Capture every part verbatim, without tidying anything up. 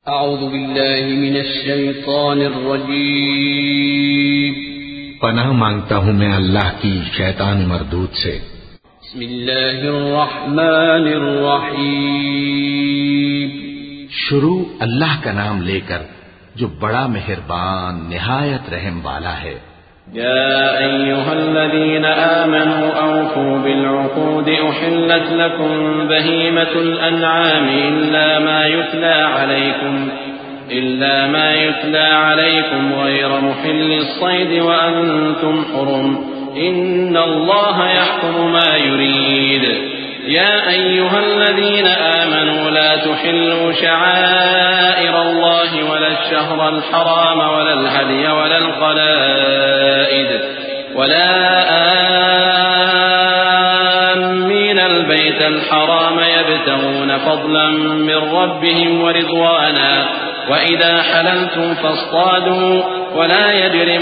اعوذ باللہ من الشیطان الرجیم پناہ مانگتا ہوں میں اللہ کی شیطان مردود سے۔ بسم اللہ الرحمن الرحیم شروع اللہ کا نام لے کر جو بڑا مہربان نہایت رحم والا ہے۔ يا أيها الذين آمنوا أوفوا بالعقود أحلت لكم بهيمة الأنعام إلا ما يتلى عليكم إلا ما يتلى عليكم غير محل الصيد وأنتم حرم إن الله يحكم ما يريد يا أيها الذين آمنوا لا تحلوا شعائر الله ولا الشهر الحرام ولا الهدي ولا القلائد ولا آمين البيت الحرام يبتغون فضلا من ربهم ورضوانا وإذا حللتم فاصطادوا ولا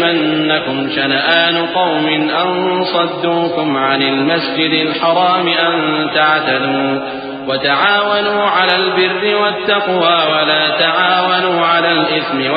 يجرمنكم شنآن قوم أن صدوكم عن المسجد الحرام أن تعتدوا وتعاونوا على البر والتقوى ولا تعاونوا على الإثم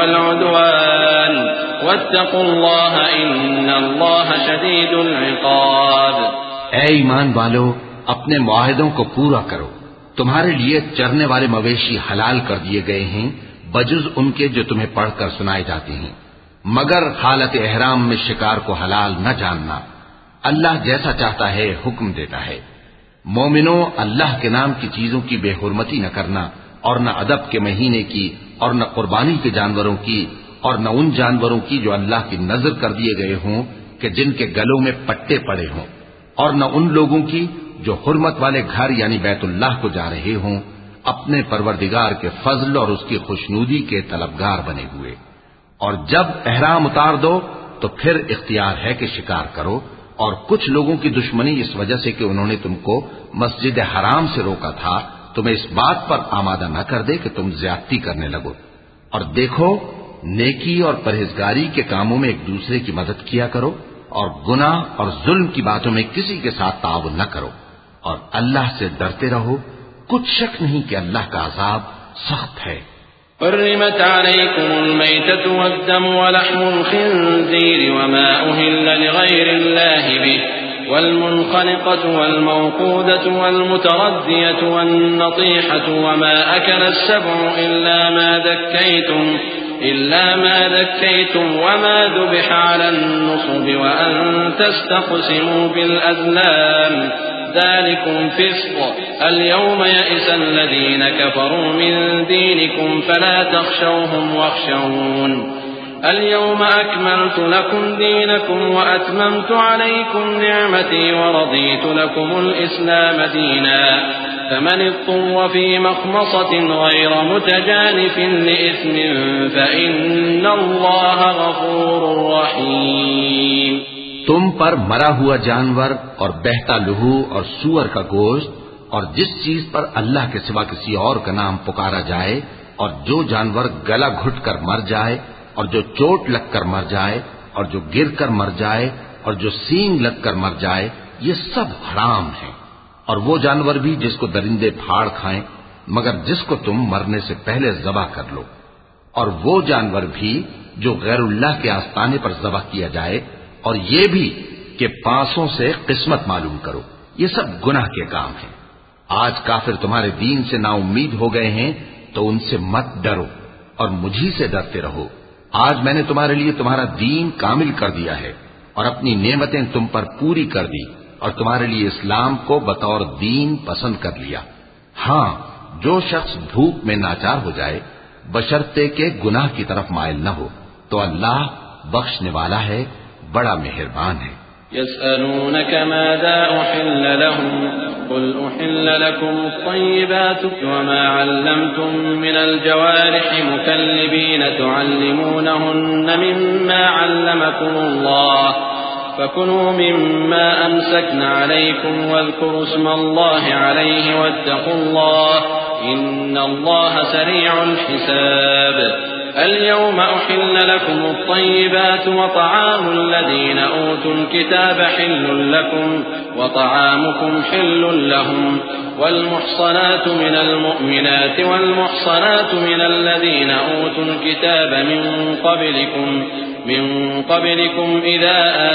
والعدوان واتقوا الله إن الله شديد العقاب۔ اے ایمان والو، اپنے معاہدوں کو پورا کرو۔ تمہارے لیے چرنے والے مویشی حلال کر دیے گئے ہیں بجز ان کے جو تمہیں پڑھ کر سنائے جاتے ہیں، مگر حالت احرام میں شکار کو حلال نہ جاننا۔ اللہ جیسا چاہتا ہے حکم دیتا ہے۔ مومنوں، اللہ کے نام کی چیزوں کی بے حرمتی نہ کرنا، اور نہ ادب کے مہینے کی، اور نہ قربانی کے جانوروں کی، اور نہ ان جانوروں کی جو اللہ کی نذر کر دیے گئے ہوں کہ جن کے گلوں میں پٹے پڑے ہوں، اور نہ ان لوگوں کی جو حرمت والے گھر یعنی بیت اللہ کو جا رہے ہوں اپنے پروردگار کے فضل اور اس کی خوشنودی کے طلبگار بنے ہوئے۔ اور جب احرام اتار دو تو پھر اختیار ہے کہ شکار کرو، اور کچھ لوگوں کی دشمنی اس وجہ سے کہ انہوں نے تم کو مسجد حرام سے روکا تھا تمہیں اس بات پر آمادہ نہ کر دے کہ تم زیادتی کرنے لگو۔ اور دیکھو، نیکی اور پرہیزگاری کے کاموں میں ایک دوسرے کی مدد کیا کرو، اور گناہ اور ظلم کی باتوں میں کسی کے ساتھ تعاون نہ کرو، اور اللہ سے ڈرتے رہو۔ کچھ شک نہیں کہ اللہ کا عذاب سخت ہے۔ حرمت عليكم الميتة والدم ولحم الخنزير وما أهل لغير الله به والمنخنقة والموقودة والمتردية والنطيحة وما أكل السبع إلا ما ذكيتم إلا ما ذكيتم وما ذبح على النصب وأن تستقسموا بالأزلام ذلكم فسق اليوم يئس الذين كفروا من دينكم فلا تخشوهم واخشون اليوم أكملت لكم دينكم وأتممت عليكم نعمتي ورضيت لكم الإسلام دينا فمن اضطر في مخمصة غير متجانف لإثم فإن الله غفور رحيم۔ تم پر مرا ہوا جانور اور بہتا لہو اور سور کا گوشت اور جس چیز پر اللہ کے سوا کسی اور کا نام پکارا جائے اور جو جانور گلا گھٹ کر مر جائے اور جو چوٹ لگ کر مر جائے اور جو گر کر مر جائے اور جو سینگ لگ کر مر جائے، یہ سب حرام ہیں۔ اور وہ جانور بھی جس کو درندے پھاڑ کھائیں مگر جس کو تم مرنے سے پہلے ذبح کر لو، اور وہ جانور بھی جو غیر اللہ کے آستانے پر ذبح کیا جائے، اور یہ بھی کہ پانسوں سے قسمت معلوم کرو۔ یہ سب گناہ کے کام ہیں۔ آج کافر تمہارے دین سے نا امید ہو گئے ہیں تو ان سے مت ڈرو اور مجھی سے ڈرتے رہو۔ آج میں نے تمہارے لیے تمہارا دین کامل کر دیا ہے اور اپنی نعمتیں تم پر پوری کر دی اور تمہارے لیے اسلام کو بطور دین پسند کر لیا۔ ہاں، جو شخص بھوک میں ناچار ہو جائے بشرطے کے گناہ کی طرف مائل نہ ہو تو اللہ بخشنے والا ہے، بڑا مہربان ہے۔ يسألونك ماذا أحل لهم قل أحل لكم الطيبات وما علمتم من الجوارح مكلبين تعلمونهن مما علمكم الله فكلوا مما أمسكن عليكم واذكروا اسم الله عليه واتقوا الله إن الله سريع الحساب۔ اليوم أحل لكم الطيبات وطعام الذين أوتوا الكتاب حل لكم وطعامكم حل لهم والمحصنات من المؤمنات والمحصنات من الذين أوتوا الكتاب من قبلكم من قبلكم إذا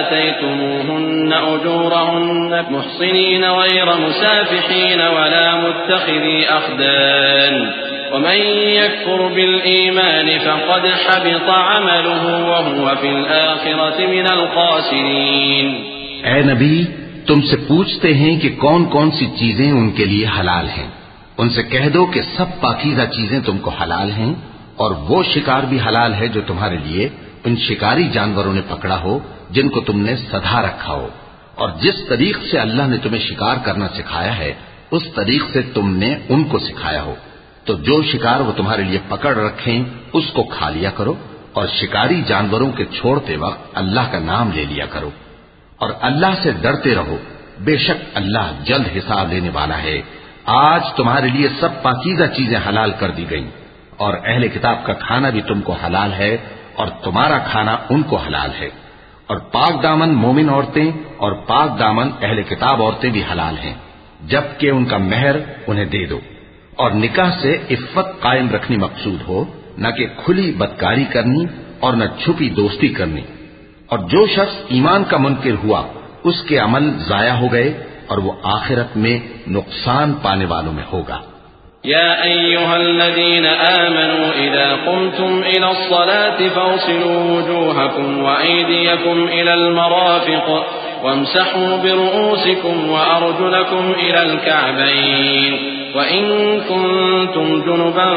آتيتموهن أجورهن محصنين غير مسافحين ولا متخذي أخدان ومن يكفر بالإيمان فقد حبط عمله وهو في الآخرة من الخاسرين. اے نبی، تم سے پوچھتے ہیں کہ کون کون سی چیزیں ان کے لیے حلال ہیں. ان سے کہہ دو کہ سب پاکیزہ چیزیں تم کو حلال ہیں، اور وہ شکار بھی حلال ہے جو تمہارے لیے ان شکاری جانوروں نے پکڑا ہو جن کو تم نے سدھا رکھا ہو، اور جس طریق سے اللہ نے تمہیں شکار کرنا سکھایا ہے اس طریق سے تم نے ان کو سکھایا ہو. تو جو شکار وہ تمہارے لیے پکڑ رکھیں اس کو کھا لیا کرو، اور شکاری جانوروں کے چھوڑتے وقت اللہ کا نام لے لیا کرو، اور اللہ سے ڈرتے رہو، بے شک اللہ جلد حساب لینے والا ہے. آج تمہارے لیے سب پاکیزہ چیزیں حلال کر دی گئیں، اور اہل کتاب کا کھانا بھی تم کو حلال ہے اور تمہارا کھانا ان کو حلال ہے. اور پاک دامن مومن عورتیں اور پاک دامن اہل کتاب عورتیں بھی حلال ہیں جبکہ ان کا مہر انہیں دے دو. اور نکاح سے عفت قائم رکھنی مقصود ہو، نہ کہ کھلی بدکاری کرنی اور نہ چھپی دوستی کرنی. اور جو شخص ایمان کا منکر ہوا اس کے عمل ضائع ہو گئے اور وہ آخرت میں نقصان پانے والوں میں ہوگا. يا أيها الذين آمنوا إذا قمتم إلى الصلاة فاغسلوا وجوهكم وأيديكم إلى المرافق وامسحوا برؤوسكم وأرجلكم إلى الكعبين وإن كنتم جنبا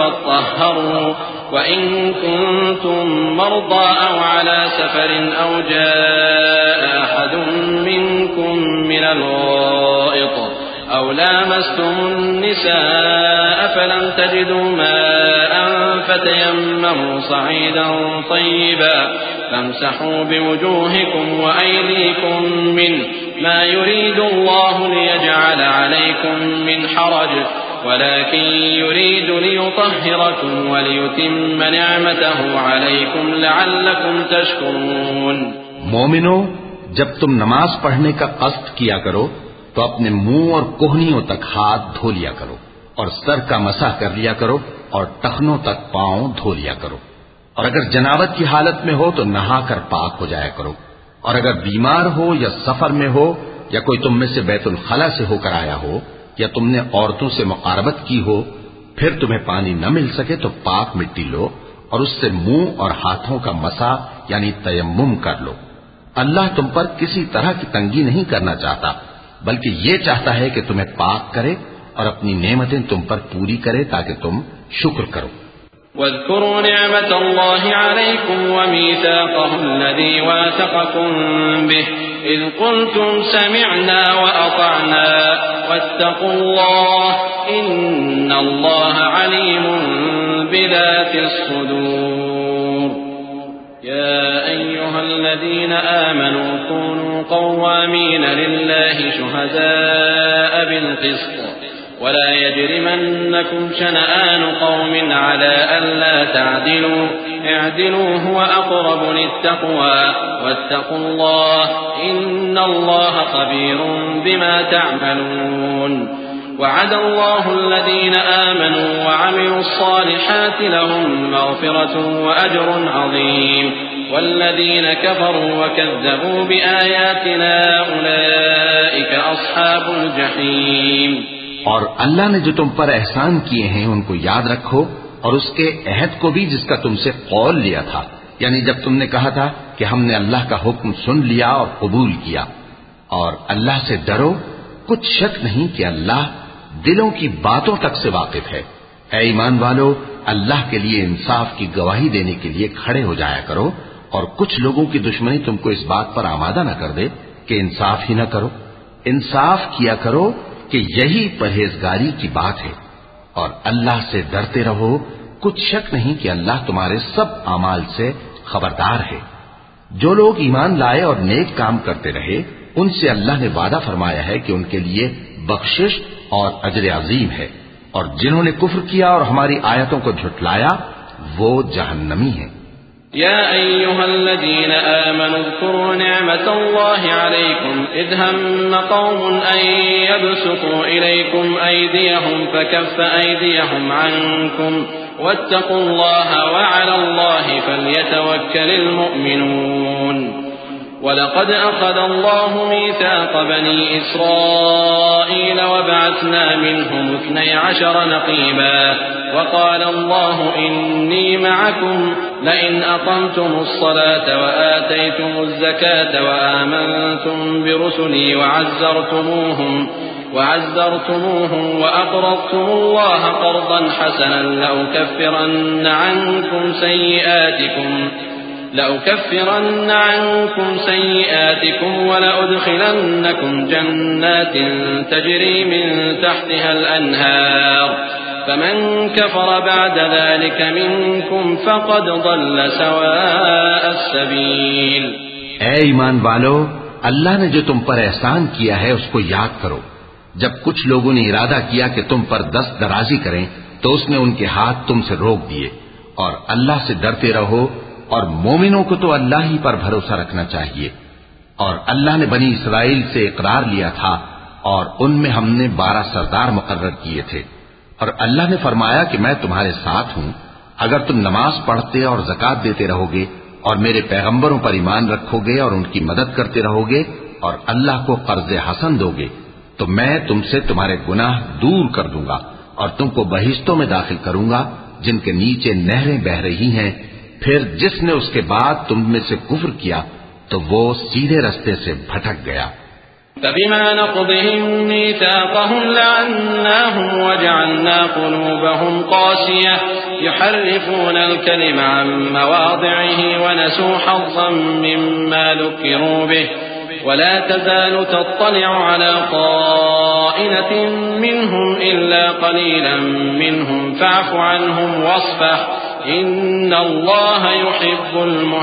فاطهروا وإن كنتم مرضى أو على سفر أو جاء أحد منكم من الغائط أو لامستم النساء فلم تجدوا ماء فتيمموا صعيدا طيبا فامسحوا بوجوهكم وأيديكم منه ما يريد الله ليجعل عليكم من حرج ولكن يريد ليطهركم وليتم نعمته عليكم لعلكم تشكرون. مومنو، جب تم نماز پڑھنے کا قصد کیا کرو تو اپنے منہ اور کوہنیوں تک ہاتھ دھو لیا کرو اور سر کا مسح کر لیا کرو اور ٹخنوں تک پاؤں دھو لیا کرو. اور اگر جنابت کی حالت میں ہو تو نہا کر پاک ہو جایا کرو. اور اگر بیمار ہو یا سفر میں ہو یا کوئی تم میں سے بیت الخلا سے ہو کر آیا ہو یا تم نے عورتوں سے مقاربت کی ہو پھر تمہیں پانی نہ مل سکے تو پاک مٹی لو اور اس سے منہ اور ہاتھوں کا مسح یعنی تیمم کر لو. اللہ تم پر کسی طرح کی تنگی نہیں کرنا چاہتا بلکہ یہ چاہتا ہے کہ تمہیں پاک کرے اور اپنی نعمتیں تم پر پوری کرے تاکہ تم شکر کرو. واذكروا نعمة الله عليكم وميثاقه الذي واثقكم به إذ قلتم سمعنا وأطعنا واتقوا الله إن الله عليم بذات الصدور. يا أيها الذين آمنوا كونوا قوامين لله شهداء بالقسط ولا يجرمنكم شنآن قوم على ألا تعدلوا اعدلوا هو أقرب للتقوى واتقوا الله إن الله خبير بما تعملون. وعد الله الذين آمنوا وعملوا الصالحات لهم مغفرة وأجر عظيم والذين كفروا وكذبوا بآياتنا أولئك أصحاب الجحيم. اور اللہ نے جو تم پر احسان کیے ہیں ان کو یاد رکھو اور اس کے عہد کو بھی جس کا تم سے قول لیا تھا، یعنی جب تم نے کہا تھا کہ ہم نے اللہ کا حکم سن لیا اور قبول کیا. اور اللہ سے ڈرو، کچھ شک نہیں کہ اللہ دلوں کی باتوں تک سے واقف ہے. اے ایمان والو، اللہ کے لیے انصاف کی گواہی دینے کے لیے کھڑے ہو جایا کرو اور کچھ لوگوں کی دشمنی تم کو اس بات پر آمادہ نہ کر دے کہ انصاف ہی نہ کرو. انصاف کیا کرو کہ یہی پرہیزگاری کی بات ہے. اور اللہ سے ڈرتے رہو، کچھ شک نہیں کہ اللہ تمہارے سب اعمال سے خبردار ہے. جو لوگ ایمان لائے اور نیک کام کرتے رہے ان سے اللہ نے وعدہ فرمایا ہے کہ ان کے لیے بخشش اور اجر عظیم ہے. اور جنہوں نے کفر کیا اور ہماری آیتوں کو جھٹلایا وہ جہنمی ہیں۔ يا أيها الذين آمنوا اذكروا نعمة الله عليكم إذ هم قوم أن يبسطوا إليكم أيديهم فكف أيديهم عنكم واتقوا الله وعلى الله فليتوكل المؤمنون ولقد أخذ الله ميثاق بني إسرائيل وبعثنا منهم اثني عشر نقيبا وقال الله إني معكم لئن أقمتم الصلاة وآتيتم الزكاة وآمنتم برسلي وعزرتموهم وعزرتموهم وأقرضتم الله قرضا حسنا لأكفرن عنكم سيئاتكم لأكفرن عنكم سيئاتكم ولأدخلنكم جنات تجري من تحتها الأنهار فمن كفر بعد ذلك منكم فقد ضل سواء السبيل۔ اے ایمان والو، اللہ نے جو تم پر احسان کیا ہے اس کو یاد کرو۔ جب کچھ لوگوں نے ارادہ کیا کہ تم پر دست درازی کریں تو اس نے ان کے ہاتھ تم سے روک دیے، اور اللہ سے ڈرتے رہو، اور مومنوں کو تو اللہ ہی پر بھروسہ رکھنا چاہیے۔ اور اللہ نے بنی اسرائیل سے اقرار لیا تھا اور ان میں ہم نے بارہ سردار مقرر کیے تھے، اور اللہ نے فرمایا کہ میں تمہارے ساتھ ہوں اگر تم نماز پڑھتے اور زکات دیتے رہو گے اور میرے پیغمبروں پر ایمان رکھو گے اور ان کی مدد کرتے رہو گے اور اللہ کو قرض حسن دو گے تو میں تم سے تمہارے گناہ دور کر دوں گا اور تم کو بہشتوں میں داخل کروں گا جن کے نیچے نہریں بہ رہی ہیں۔ پھر جس نے اس کے بعد تم میں سے کفر کیا تو وہ سیدھے رستے سے بھٹک گیا۔ فبما نقضهم ميثاقهم لعناهم وجعلنا قلوبهم قاسية يحرفون الكلم عن مواضعه ونسوا حظا مما ذكروا به ولا تزال تطلع على طائنة منهم إلا قليلا منهم فاعف عنهم واصفح إن الله يحب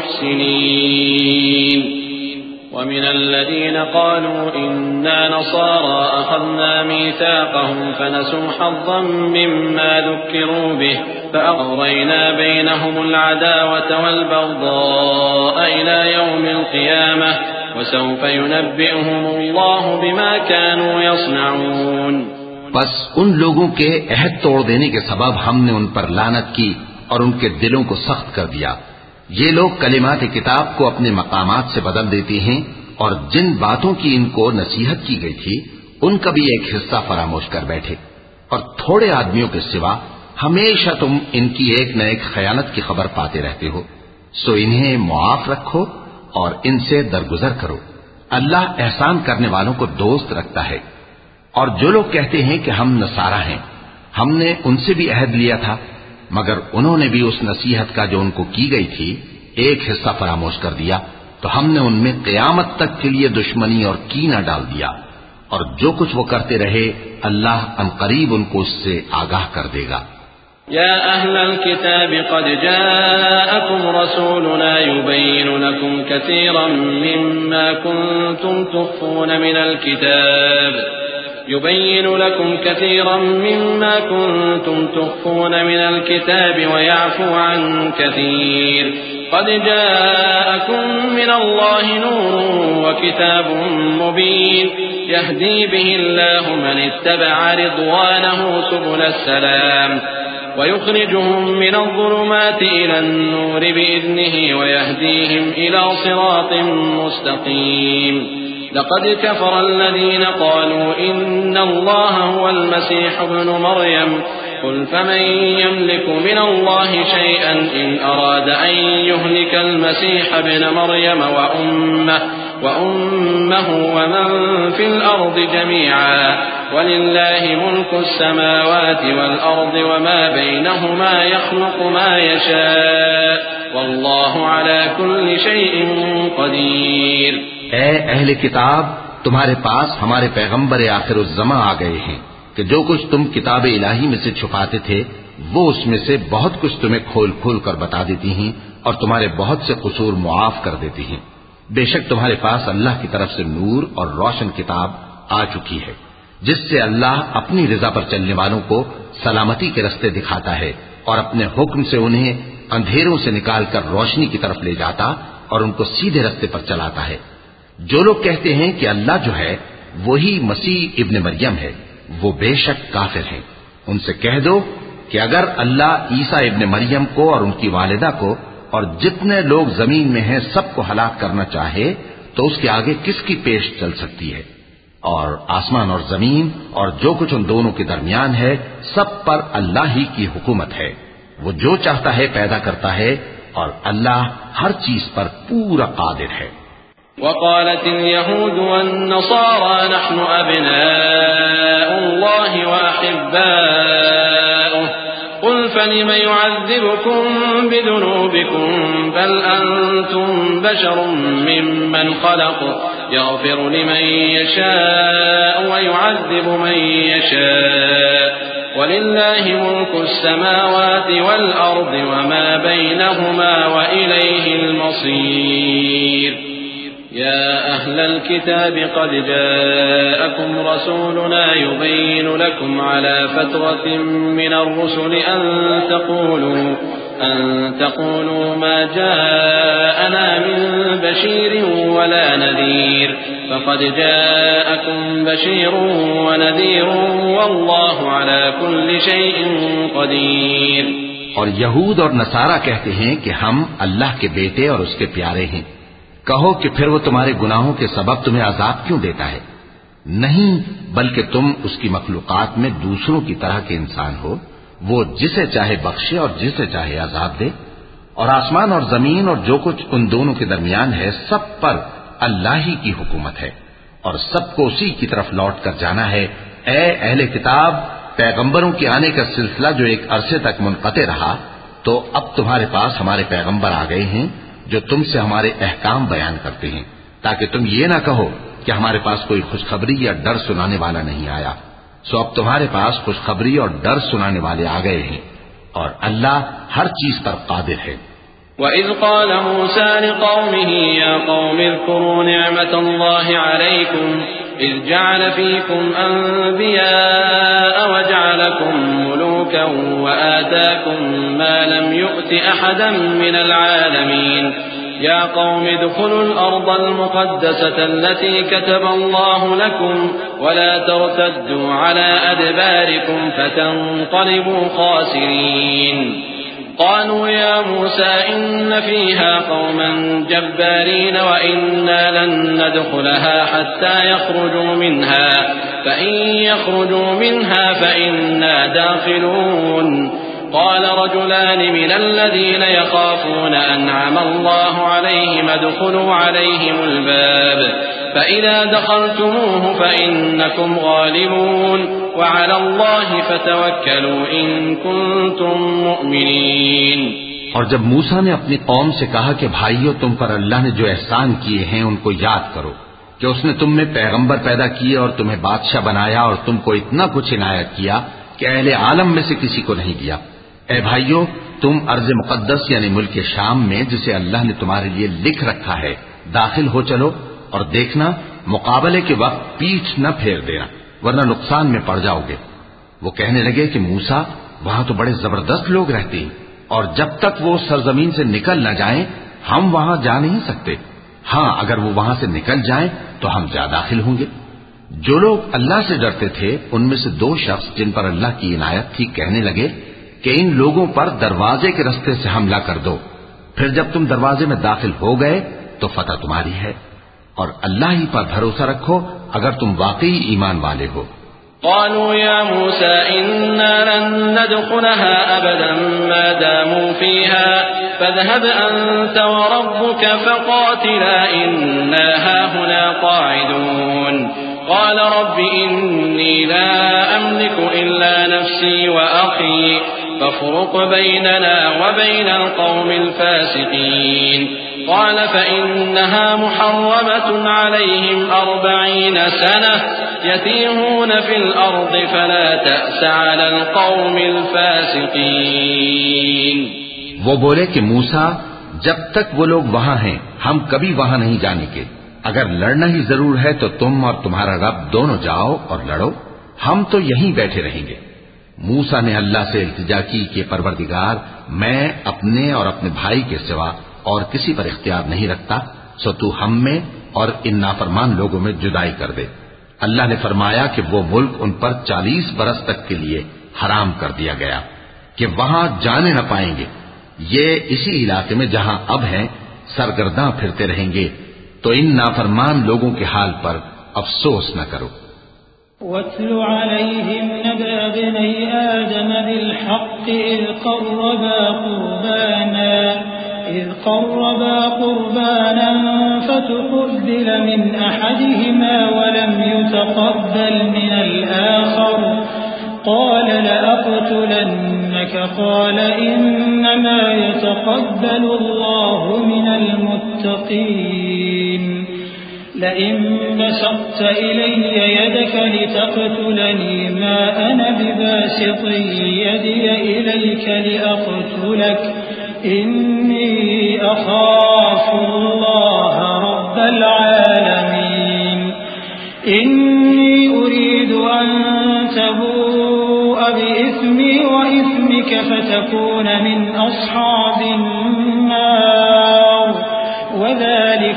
المحسنين۔ ومن الذين قالوا إنا نصارى أخذنا ميثاقهم فنسوا حظا مما ذكروا به فأغرينا بينهم العداوة والبغضاء إلى يوم القيامة وسوف ينبئهم الله بما كانوا يصنعون۔ بس ان لوگوں کے عہد توڑ دینے کے سبب ہم نے ان پر لعنت کی اور ان کے دلوں کو سخت کر دیا۔ یہ لوگ کلمات کتاب کو اپنے مقامات سے بدل دیتے ہیں اور جن باتوں کی ان کو نصیحت کی گئی تھی ان کا بھی ایک حصہ فراموش کر بیٹھے، اور تھوڑے آدمیوں کے سوا ہمیشہ تم ان کی ایک نہ ایک خیانت کی خبر پاتے رہتے ہو۔ سو انہیں معاف رکھو اور ان سے درگزر کرو، اللہ احسان کرنے والوں کو دوست رکھتا ہے۔ اور جو لوگ کہتے ہیں کہ ہم نصارہ ہیں، ہم نے ان سے بھی عہد لیا تھا، مگر انہوں نے بھی اس نصیحت کا جو ان کو کی گئی تھی ایک حصہ فراموش کر دیا تو ہم نے ان میں قیامت تک کے لیے دشمنی اور کینہ ڈال دیا، اور جو کچھ وہ کرتے رہے اللہ عنقریب ان کو اس سے آگاہ کر دے گا۔ يا أهل الكتاب قد جاءكم رسولنا يبين لكم كثيرا مما كنتم تخفون من الكتاب يبين لكم كثيرا مما كنتم تخفون من الكتاب ويعفو عن كثير قد جاءكم من الله نور وكتاب مبين يهدي به الله من اتبع رضوانه سبل السلام ويخرجهم من الظلمات إلى النور بإذنه ويهديهم إلى صراط مستقيم لقد كفر الذين قالوا إن الله هو المسيح ابن مريم قل فمن يملك من الله شيئا إن أراد أن يهلك المسيح ابن مريم وأمه وأمه ومن في الأرض جميعا ولله ملك السماوات والأرض وما بينهما يخلق ما يشاء والله على كل شيء قدير۔ اے اہل کتاب، تمہارے پاس ہمارے پیغمبر آخر الزماں آ گئے ہیں کہ جو کچھ تم کتاب الہی میں سے چھپاتے تھے وہ اس میں سے بہت کچھ تمہیں کھول کھول کر بتا دیتی ہیں اور تمہارے بہت سے قصور معاف کر دیتی ہیں۔ بے شک تمہارے پاس اللہ کی طرف سے نور اور روشن کتاب آ چکی ہے جس سے اللہ اپنی رضا پر چلنے والوں کو سلامتی کے رستے دکھاتا ہے اور اپنے حکم سے انہیں اندھیروں سے نکال کر روشنی کی طرف لے جاتا اور ان کو سیدھے رستے پر چلاتا ہے۔ جو لوگ کہتے ہیں کہ اللہ جو ہے وہی مسیح ابن مریم ہے، وہ بے شک کافر ہیں۔ ان سے کہہ دو کہ اگر اللہ عیسیٰ ابن مریم کو اور ان کی والدہ کو اور جتنے لوگ زمین میں ہیں سب کو ہلاک کرنا چاہے تو اس کے آگے کس کی پیش چل سکتی ہے؟ اور آسمان اور زمین اور جو کچھ ان دونوں کے درمیان ہے سب پر اللہ ہی کی حکومت ہے، وہ جو چاہتا ہے پیدا کرتا ہے اور اللہ ہر چیز پر پورا قادر ہے۔ وقالت اليهود والنصارى نحن أبناء الله وأحباؤه قل فلم يعذبكم بذنوبكم بل أنتم بشر ممن خلق يغفر لمن يشاء ويعذب من يشاء ولله ملك السماوات والأرض وما بينهما وإليه المصير يا أهل الكتاب قد جاءكم رسولنا يبين لكم على فترة من الرسل أن تقولوا أن تقولوا ما جاءنا من بشير ولا نذير فقد جاءكم بشير ونذير والله على كل شيء قدير۔ اور یہود اور نصارہ کہتے ہیں کہ ہم اللہ کے بیٹے اور اس کے پیارے ہیں۔ کہو کہ پھر وہ تمہارے گناہوں کے سبب تمہیں عذاب کیوں دیتا ہے؟ نہیں، بلکہ تم اس کی مخلوقات میں دوسروں کی طرح کے انسان ہو، وہ جسے چاہے بخشے اور جسے چاہے عذاب دے۔ اور آسمان اور زمین اور جو کچھ ان دونوں کے درمیان ہے سب پر اللہ ہی کی حکومت ہے اور سب کو اسی کی طرف لوٹ کر جانا ہے۔ اے اہل کتاب، پیغمبروں کے آنے کا سلسلہ جو ایک عرصے تک منقطع رہا، تو اب تمہارے پاس ہمارے پیغمبر آ گئے ہیں جو تم سے ہمارے احکام بیان کرتے ہیں، تاکہ تم یہ نہ کہو کہ ہمارے پاس کوئی خوشخبری یا ڈر سنانے والا نہیں آیا۔ سو اب تمہارے پاس خوشخبری اور ڈر سنانے والے آ گئے ہیں اور اللہ ہر چیز پر قادر ہے۔ وَإِذْ قَالَ مُوسَى لِقَوْمِهِ يَا قَوْمِ اذْكُرُوا نِعْمَةَ اللَّهِ عَلَيْكُمْ إِذْ جَعَلَ فِيكُمْ أَنْبِيَاءَ وَجَعَلَكُمْ مُلُوكًا وَآتَاكُمْ مَا لَمْ يُؤْتِ أَحَدًا مِنَ الْعَالَمِينَ يَا قَوْمِ ادْخُلُوا الْأَرْضَ الْمُقَدَّسَةَ الَّتِي كَتَبَ اللَّهُ لَكُمْ وَلَا تَرْتَدُّوا عَلَى أَدْبَارِكُمْ فَتَنقَلِبُوا خَاسِرِينَ قالوا يا موسى إن فيها قوما جبارين وإنا لن ندخلها حتى يخرجوا منها فإن يخرجوا منها فإنا داخلون قال رجلان من الذين يخافون أنعم الله عليهم ادخلوا عليهم الباب فإذا دخلتموه فإنكم غالبون وعلى الله فتوكلوا إن كنتم مؤمنين۔ اور جب موسیٰ نے اپنی قوم سے کہا کہ بھائیو، تم پر اللہ نے جو احسان کیے ہیں ان کو یاد کرو، کہ اس نے تم میں پیغمبر پیدا کیے اور تمہیں بادشاہ بنایا اور تم کو اتنا کچھ عنایت کیا کہ اہل عالم میں سے کسی کو نہیں دیا۔ اے بھائیو، تم ارض مقدس یعنی ملک شام میں جسے اللہ نے تمہارے لیے لکھ رکھا ہے داخل ہو چلو، اور دیکھنا مقابلے کے وقت پیٹھ نہ پھیر دینا ورنہ نقصان میں پڑ جاؤ گے۔ وہ کہنے لگے کہ موسیٰ، وہاں تو بڑے زبردست لوگ رہتے ہیں اور جب تک وہ سرزمین سے نکل نہ جائیں ہم وہاں جا نہیں سکتے۔ ہاں، اگر وہ وہاں سے نکل جائیں تو ہم جا داخل ہوں گے۔ جو لوگ اللہ سے ڈرتے تھے ان میں سے دو شخص جن پر اللہ کی عنایت تھی کہنے لگے کہ ان لوگوں پر دروازے کے رستے سے حملہ کر دو، پھر جب تم دروازے میں داخل ہو گئے تو فتح تمہاری ہے، اور اللہ ہی پر بھروسہ رکھو اگر تم واقعی ایمان والے ہو۔ قالوا يا موسى إنا لن ندخلها أبدا ما داموا فيها فاذهب أنت وربك فقاتلا إنا هاهنا قاعدون قال رب إني لا أملك إلا نفسي وأخي فافرق بيننا وبين القوم الفاسقين قال فإنها محرمة عليهم أربعين سنة يتيهون في الأرض فلا تأس على القوم الفاسقين۔ وہ بولے کہ موسیٰ، جب تک وہ لوگ وہاں ہیں ہم کبھی وہاں نہیں جانے کے، اگر لڑنا ہی ضرور ہے تو تم اور تمہارا رب دونوں جاؤ اور لڑو، ہم تو یہیں بیٹھے رہیں گے۔ موسیٰ نے اللہ سے التجا کی کہ پروردگار میں اپنے اور اپنے بھائی کے سوا اور کسی پر اختیار نہیں رکھتا، سو تو ہم میں اور ان نافرمان لوگوں میں جدائی کر دے۔ اللہ نے فرمایا کہ وہ ملک ان پر چالیس برس تک کے لیے حرام کر دیا گیا کہ وہاں جانے نہ پائیں گے، یہ اسی علاقے میں جہاں اب ہیں سرگرداں پھرتے رہیں گے، تو ان نافرمان لوگوں کے حال پر افسوس نہ کرو۔ وَاتْلُ عَلَيْهِمْ نَبَأَ ابْنَيْ آدَمَ بِالْحَقِّ إِذْ قَرَّبَا قُرْبَانًا إِذْ قَرَّبَا قُرْبَانًا فَتُقُبِّلَ مِنْ أَحَدِهِمَا وَلَمْ يُتَقَبَّلْ مِنَ الْآخَرِ قَالَ لَأَقْتُلَنَّكَ قَالَ إِنَّمَا يَتَقَبَّلُ اللَّهُ مِنَ الْمُتَّقِينَ لئن بسطت إلي يدك لتقتلني ما أنا بباسط يدي إليك لأقتلك إني أخاف الله رب العالمين إني أريد أن تبوء بإثمي وإثمك فتكون من أصحاب النار وذلك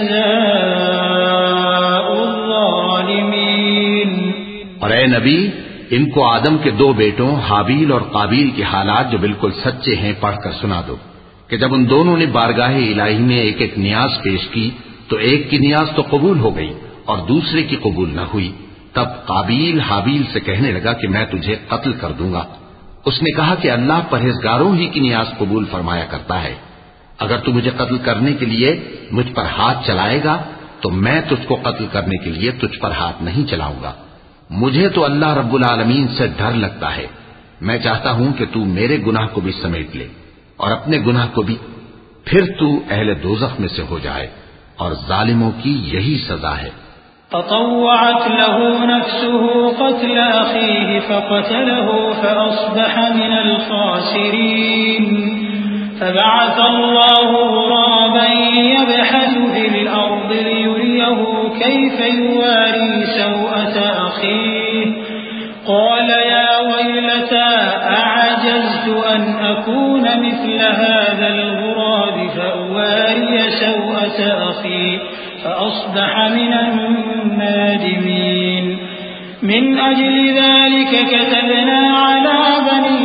جزاء الظالمین۔ اور اے نبی، ان کو آدم کے دو بیٹوں حابیل اور قابیل کے حالات جو بالکل سچے ہیں پڑھ کر سنا دو کہ جب ان دونوں نے بارگاہ الہی میں ایک ایک نیاز پیش کی تو ایک کی نیاز تو قبول ہو گئی اور دوسرے کی قبول نہ ہوئی، تب قابیل حابیل سے کہنے لگا کہ میں تجھے قتل کر دوں گا۔ اس نے کہا کہ اللہ پرہیزگاروں ہی کی نیاز قبول فرمایا کرتا ہے، اگر تو مجھے قتل کرنے کے لیے مجھ پر ہاتھ چلائے گا تو میں تجھ کو قتل کرنے کے لیے تجھ پر ہاتھ نہیں چلاؤں گا۔ مجھے تو اللہ رب العالمین سے ڈر لگتا ہے، میں چاہتا ہوں کہ تو میرے گناہ کو بھی سمیٹ لے اور اپنے گناہ کو بھی، پھر تو اہل دوزخ میں سے ہو جائے، اور ظالموں کی یہی سزا ہے۔ فطوعت له نفسه قتل أخيه فقتله فأصبح من الخاسرين فبعث الله غرابا يبحث في الأرض ليريه كيف يواري سوءة أخيه قال يا ويلتى أعجزت أن أكون مثل هذا الغراب فأواري سوءة أخي فأصبح من النادمين من أجل ذلك كتبنا على بني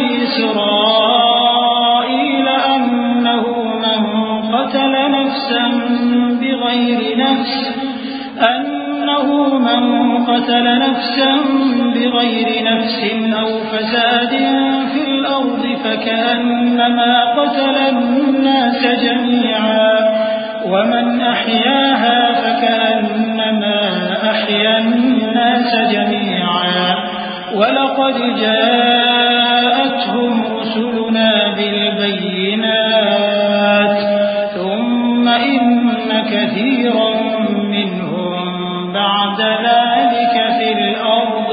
إسرائيل أنه من قتل نفسا بغير نفس أنه من قتل نفسا بغير نفس أو فساد في الأرض فكأنما قتل الناس جميعا ومن أحياها فكأنما أحيا الناس جميعا ولقد جاءتهم رسلنا بالبينات ثم إن كثيرا منهم بعد ذلك في الأرض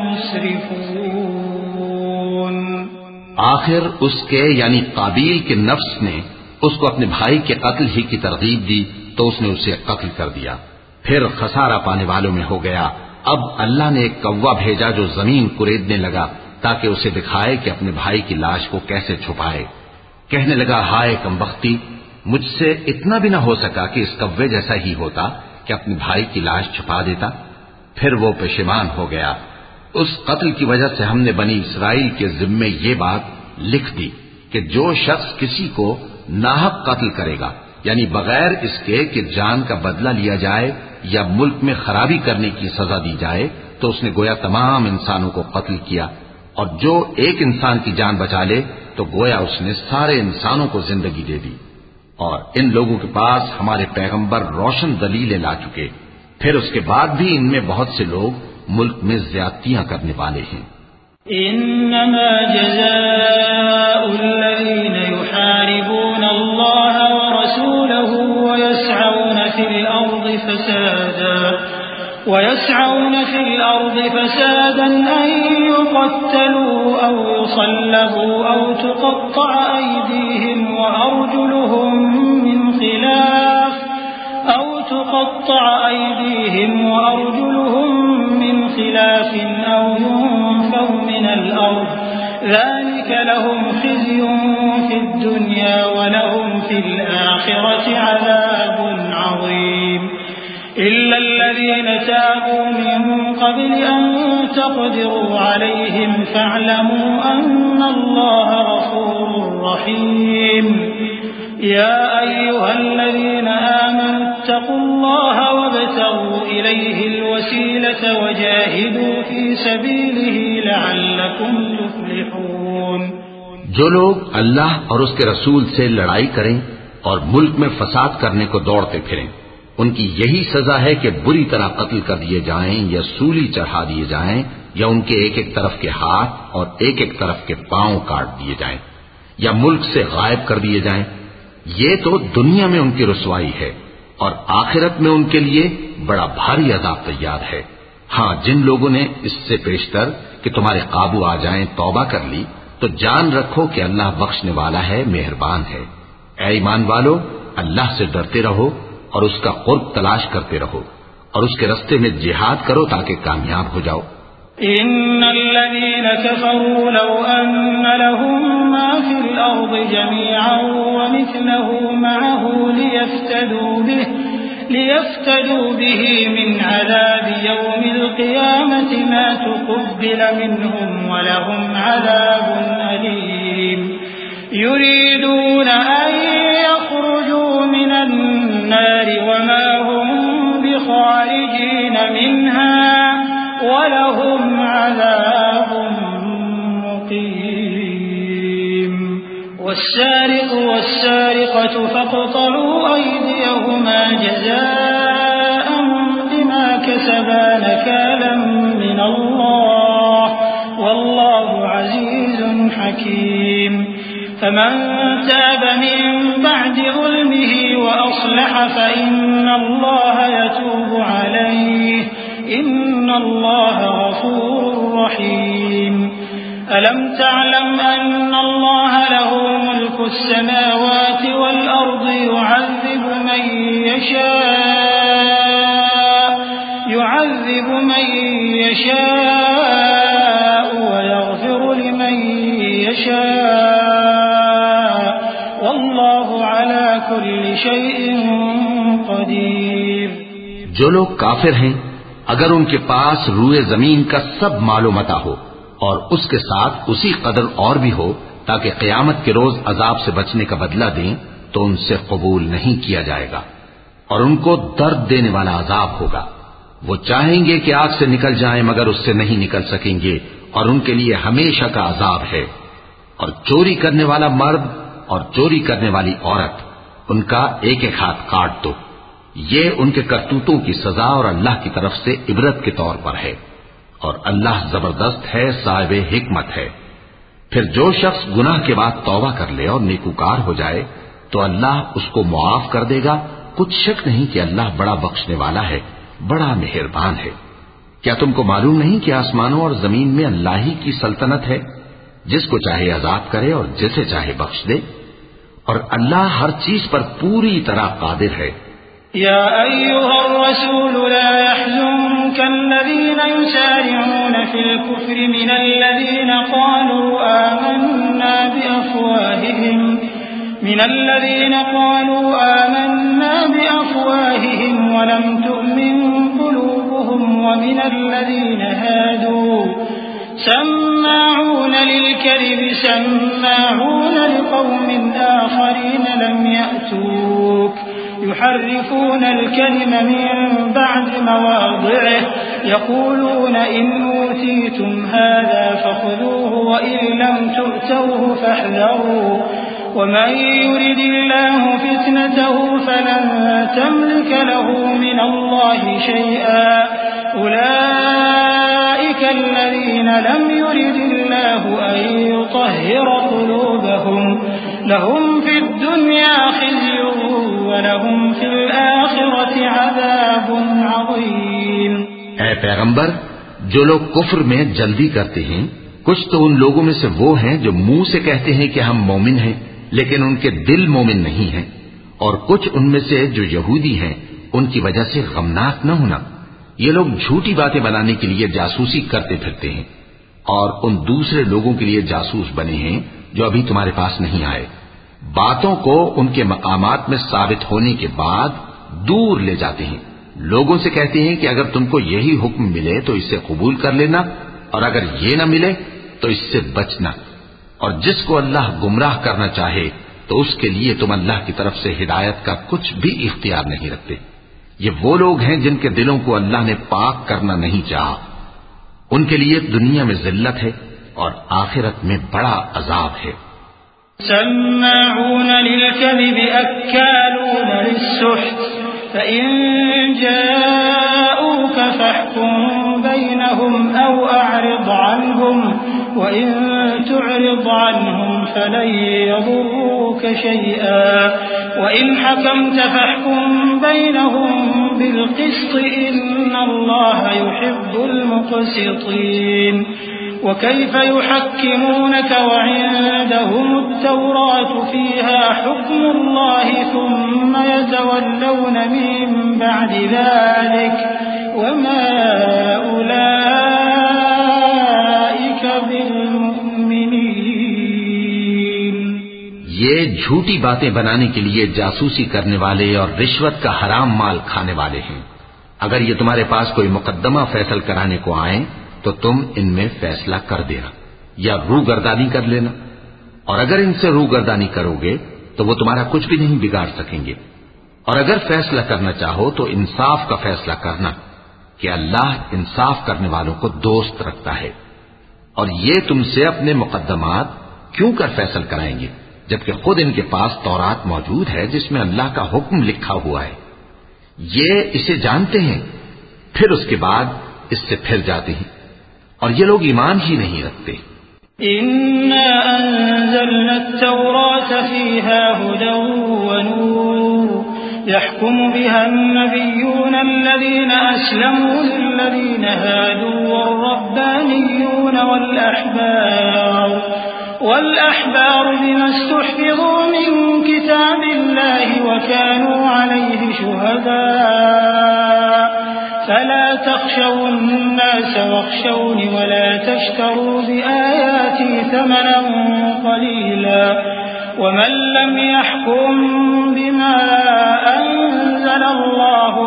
لمسرفون۔ آخر اس کے یعنی قابیل کے نفس نے اس کو اپنے بھائی کے قتل ہی کی ترغیب دی تو اس نے اسے قتل کر دیا، پھر خسارہ پانے والوں میں ہو گیا۔ اب اللہ نے ایک کوا بھیجا جو زمین کریدنے لگا تاکہ اسے دکھائے کہ اپنے بھائی کی لاش کو کیسے چھپائے۔ کہنے لگا ہائے کمبختی، مجھ سے اتنا بھی نہ ہو سکا کہ اس کوے جیسا ہی ہوتا کہ اپنے بھائی کی لاش چھپا دیتا۔ پھر وہ پشیمان ہو گیا۔ اس قتل کی وجہ سے ہم نے بنی اسرائیل کے ذمے یہ بات لکھ دی کہ جو شخص کسی کو ناحق قتل کرے گا، یعنی بغیر اس کے کہ جان کا بدلہ لیا جائے یا ملک میں خرابی کرنے کی سزا دی جائے، تو اس نے گویا تمام انسانوں کو قتل کیا، اور جو ایک انسان کی جان بچا لے تو گویا اس نے سارے انسانوں کو زندگی دے دی۔ اور ان لوگوں کے پاس ہمارے پیغمبر روشن دلیلیں لا چکے، پھر اس کے بعد بھی ان میں بہت سے لوگ ملک میں زیادتیاں کرنے والے ہیں۔ انما جزاء الذين يحاربون الله ورسوله ويسعون في الارض فسادا ويسعون في الارض فسادا ان يقتلوا او يصلبوا او تقطع ايديهم وارجلهم من خلاف او تقطع ايديهم وارجلهم من خلاف او ينفوا من الارض ذلك لهم خزي في الدنيا ولهم في الآخرة عذاب عظيم إلا الذين تابوا من قبل أن تقدروا عليهم فاعلموا أن الله غفور رحيم يا أيها الذين آمنوا اتقوا الله وابتغوا إليه الوسيلة وجاهدوا في سبيله لعلكم تفلحون۔ جو لوگ اللہ اور اس کے رسول سے لڑائی کریں اور ملک میں فساد کرنے کو دوڑتے پھریں، ان کی یہی سزا ہے کہ بری طرح قتل کر دیے جائیں یا سولی چڑھا دیے جائیں یا ان کے ایک ایک طرف کے ہاتھ اور ایک ایک طرف کے پاؤں کاٹ دیے جائیں یا ملک سے غائب کر دیے جائیں۔ یہ تو دنیا میں ان کی رسوائی ہے اور آخرت میں ان کے لیے بڑا بھاری عذاب تیار ہے۔ ہاں، جن لوگوں نے اس سے پیشتر کہ تمہارے قابو آ جائیں توبہ کر لی تو جان رکھو کہ اللہ بخشنے والا ہے، مہربان ہے۔ اے ایمان والو، اللہ سے ڈرتے رہو اور اس کا قرب تلاش کرتے رہو اور اس کے رستے میں جہاد کرو تاکہ کامیاب ہو جاؤ۔ ان الذين كفروا لو ان لهم ما في الارض جميعا ومثله معه ليفتدوا به ليفتدوا به من عذاب يوم القيامة ما تقبل منهم ولهم عذاب أليم يريدون أن يخرجوا من النار وما هم بخارجين منها ولهم عذاب مقيم والسارق والسارقة فاقطعوا أيديهما جزاء بما كسبا نكالا من الله والله عزيز حكيم فمن تاب من بعد ظلمه وأصلح فإن الله يتوب عليه إن الله غفور رحيم ألم تعلم أن الله له ملك السماوات والأرض يعذب من يشاء يعذب من يشاء ويغفر لمن يشاء والله على كل شيء قدير۔ جو لوگ کافر ہیں اگر ان کے پاس روئے زمین کا سب مال و متاع ہو اور اس کے ساتھ اسی قدر اور بھی ہو تاکہ قیامت کے روز عذاب سے بچنے کا بدلہ دیں تو ان سے قبول نہیں کیا جائے گا اور ان کو درد دینے والا عذاب ہوگا۔ وہ چاہیں گے کہ آگ سے نکل جائیں مگر اس سے نہیں نکل سکیں گے اور ان کے لیے ہمیشہ کا عذاب ہے۔ اور چوری کرنے والا مرد اور چوری کرنے والی عورت ان کا ایک ایک ہاتھ کاٹ دو، یہ ان کے کرتوتوں کی سزا اور اللہ کی طرف سے عبرت کے طور پر ہے، اور اللہ زبردست ہے، صاحب حکمت ہے۔ پھر جو شخص گناہ کے بعد توبہ کر لے اور نیکوکار ہو جائے تو اللہ اس کو معاف کر دے گا، کچھ شک نہیں کہ اللہ بڑا بخشنے والا ہے، بڑا مہربان ہے۔ کیا تم کو معلوم نہیں کہ آسمانوں اور زمین میں اللہ ہی کی سلطنت ہے، جس کو چاہے عذاب کرے اور جسے چاہے بخش دے، اور اللہ ہر چیز پر پوری طرح قادر ہے۔ يا أيها الرسول لا يحزنك الذين يسارعون في الكفر من الذين قالوا آمنا بأفواههم من الذين قالوا آمنا بأفواههم ولم تؤمن قلوبهم ومن الذين هادوا سماعون للكذب سماعون لقوم آخرين لم يأتوك يحرفون الكلم من بعد مواضعه يقولون إن أوتيتم هذا فخذوه وإن لم تؤتوه فاحذروا ومن يرد الله فتنته فلن تملك له من الله شيئا أولئك الذين لم يرد الله أن يطهر قلوبهم لهم في الدنيا خزي ولهم في الآخرة عذاب عظيم۔ اے پیغمبر، جو لوگ کفر میں جلدی کرتے ہیں کچھ تو ان لوگوں میں سے وہ ہیں جو منہ سے کہتے ہیں کہ ہم مومن ہیں لیکن ان کے دل مومن نہیں ہیں، اور کچھ ان میں سے جو یہودی ہیں ان کی وجہ سے غمناک نہ ہونا۔ یہ لوگ جھوٹی باتیں بنانے کے لیے جاسوسی کرتے پھرتے ہیں اور ان دوسرے لوگوں کے لیے جاسوس بنے ہیں جو ابھی تمہارے پاس نہیں آئے. باتوں کو ان کے مقامات میں ثابت ہونے کے بعد دور لے جاتے ہیں. لوگوں سے کہتے ہیں کہ اگر تم کو یہی حکم ملے تو اسے قبول کر لینا، اور اگر یہ نہ ملے تو اس سے بچنا. اور جس کو اللہ گمراہ کرنا چاہے تو اس کے لیے تم اللہ کی طرف سے ہدایت کا کچھ بھی اختیار نہیں رکھتے. یہ وہ لوگ ہیں جن کے دلوں کو اللہ نے پاک کرنا نہیں چاہا. ان کے لیے دنیا میں ذلت ہے اور آخرت میں بڑا عذاب ہے. سماعون للكذب أكالون للسحت فإن جاءوك فاحكم بينهم أو أعرض عنهم وإن تعرض عنهم فلن يضروك شيئا وإن حكمت فاحكم بينهم بالقسط إن الله يحب المقسطين. وكيف يحكمونك وعندهم التوراة فيها حكم الله ثم يتولون من بعد ذلك وما أولئك بالمؤمنين. یہ جھوٹی باتیں بنانے کے لیے جاسوسی کرنے والے اور رشوت کا حرام مال کھانے والے ہیں. اگر یہ تمہارے پاس کوئی مقدمہ فیصل کرانے کو آئیں تو تم ان میں فیصلہ کر دینا یا روگردانی کر لینا. اور اگر ان سے روگردانی کرو گے تو وہ تمہارا کچھ بھی نہیں بگاڑ سکیں گے. اور اگر فیصلہ کرنا چاہو تو انصاف کا فیصلہ کرنا کہ اللہ انصاف کرنے والوں کو دوست رکھتا ہے. اور یہ تم سے اپنے مقدمات کیوں کر فیصل کرائیں گے جبکہ خود ان کے پاس تورات موجود ہے جس میں اللہ کا حکم لکھا ہوا ہے. یہ اسے جانتے ہیں پھر اس کے بعد اس سے پھر جاتے ہیں اور یہ لوگ ایمان ہی نہیں رکھتے. إنا أنزلنا التوراة فيها هدى ونور يحكم بها النبيون الذين أسلموا للذين هادوا والربانيون والأحبار والأحبار بما استحفظوا من كتاب الله وكانوا عليه شهداء فلا تخشوا الناس واخشوني ولا تشتروا بآياتي ثمنا قليلا ومن لم يحكم بما أنزل الله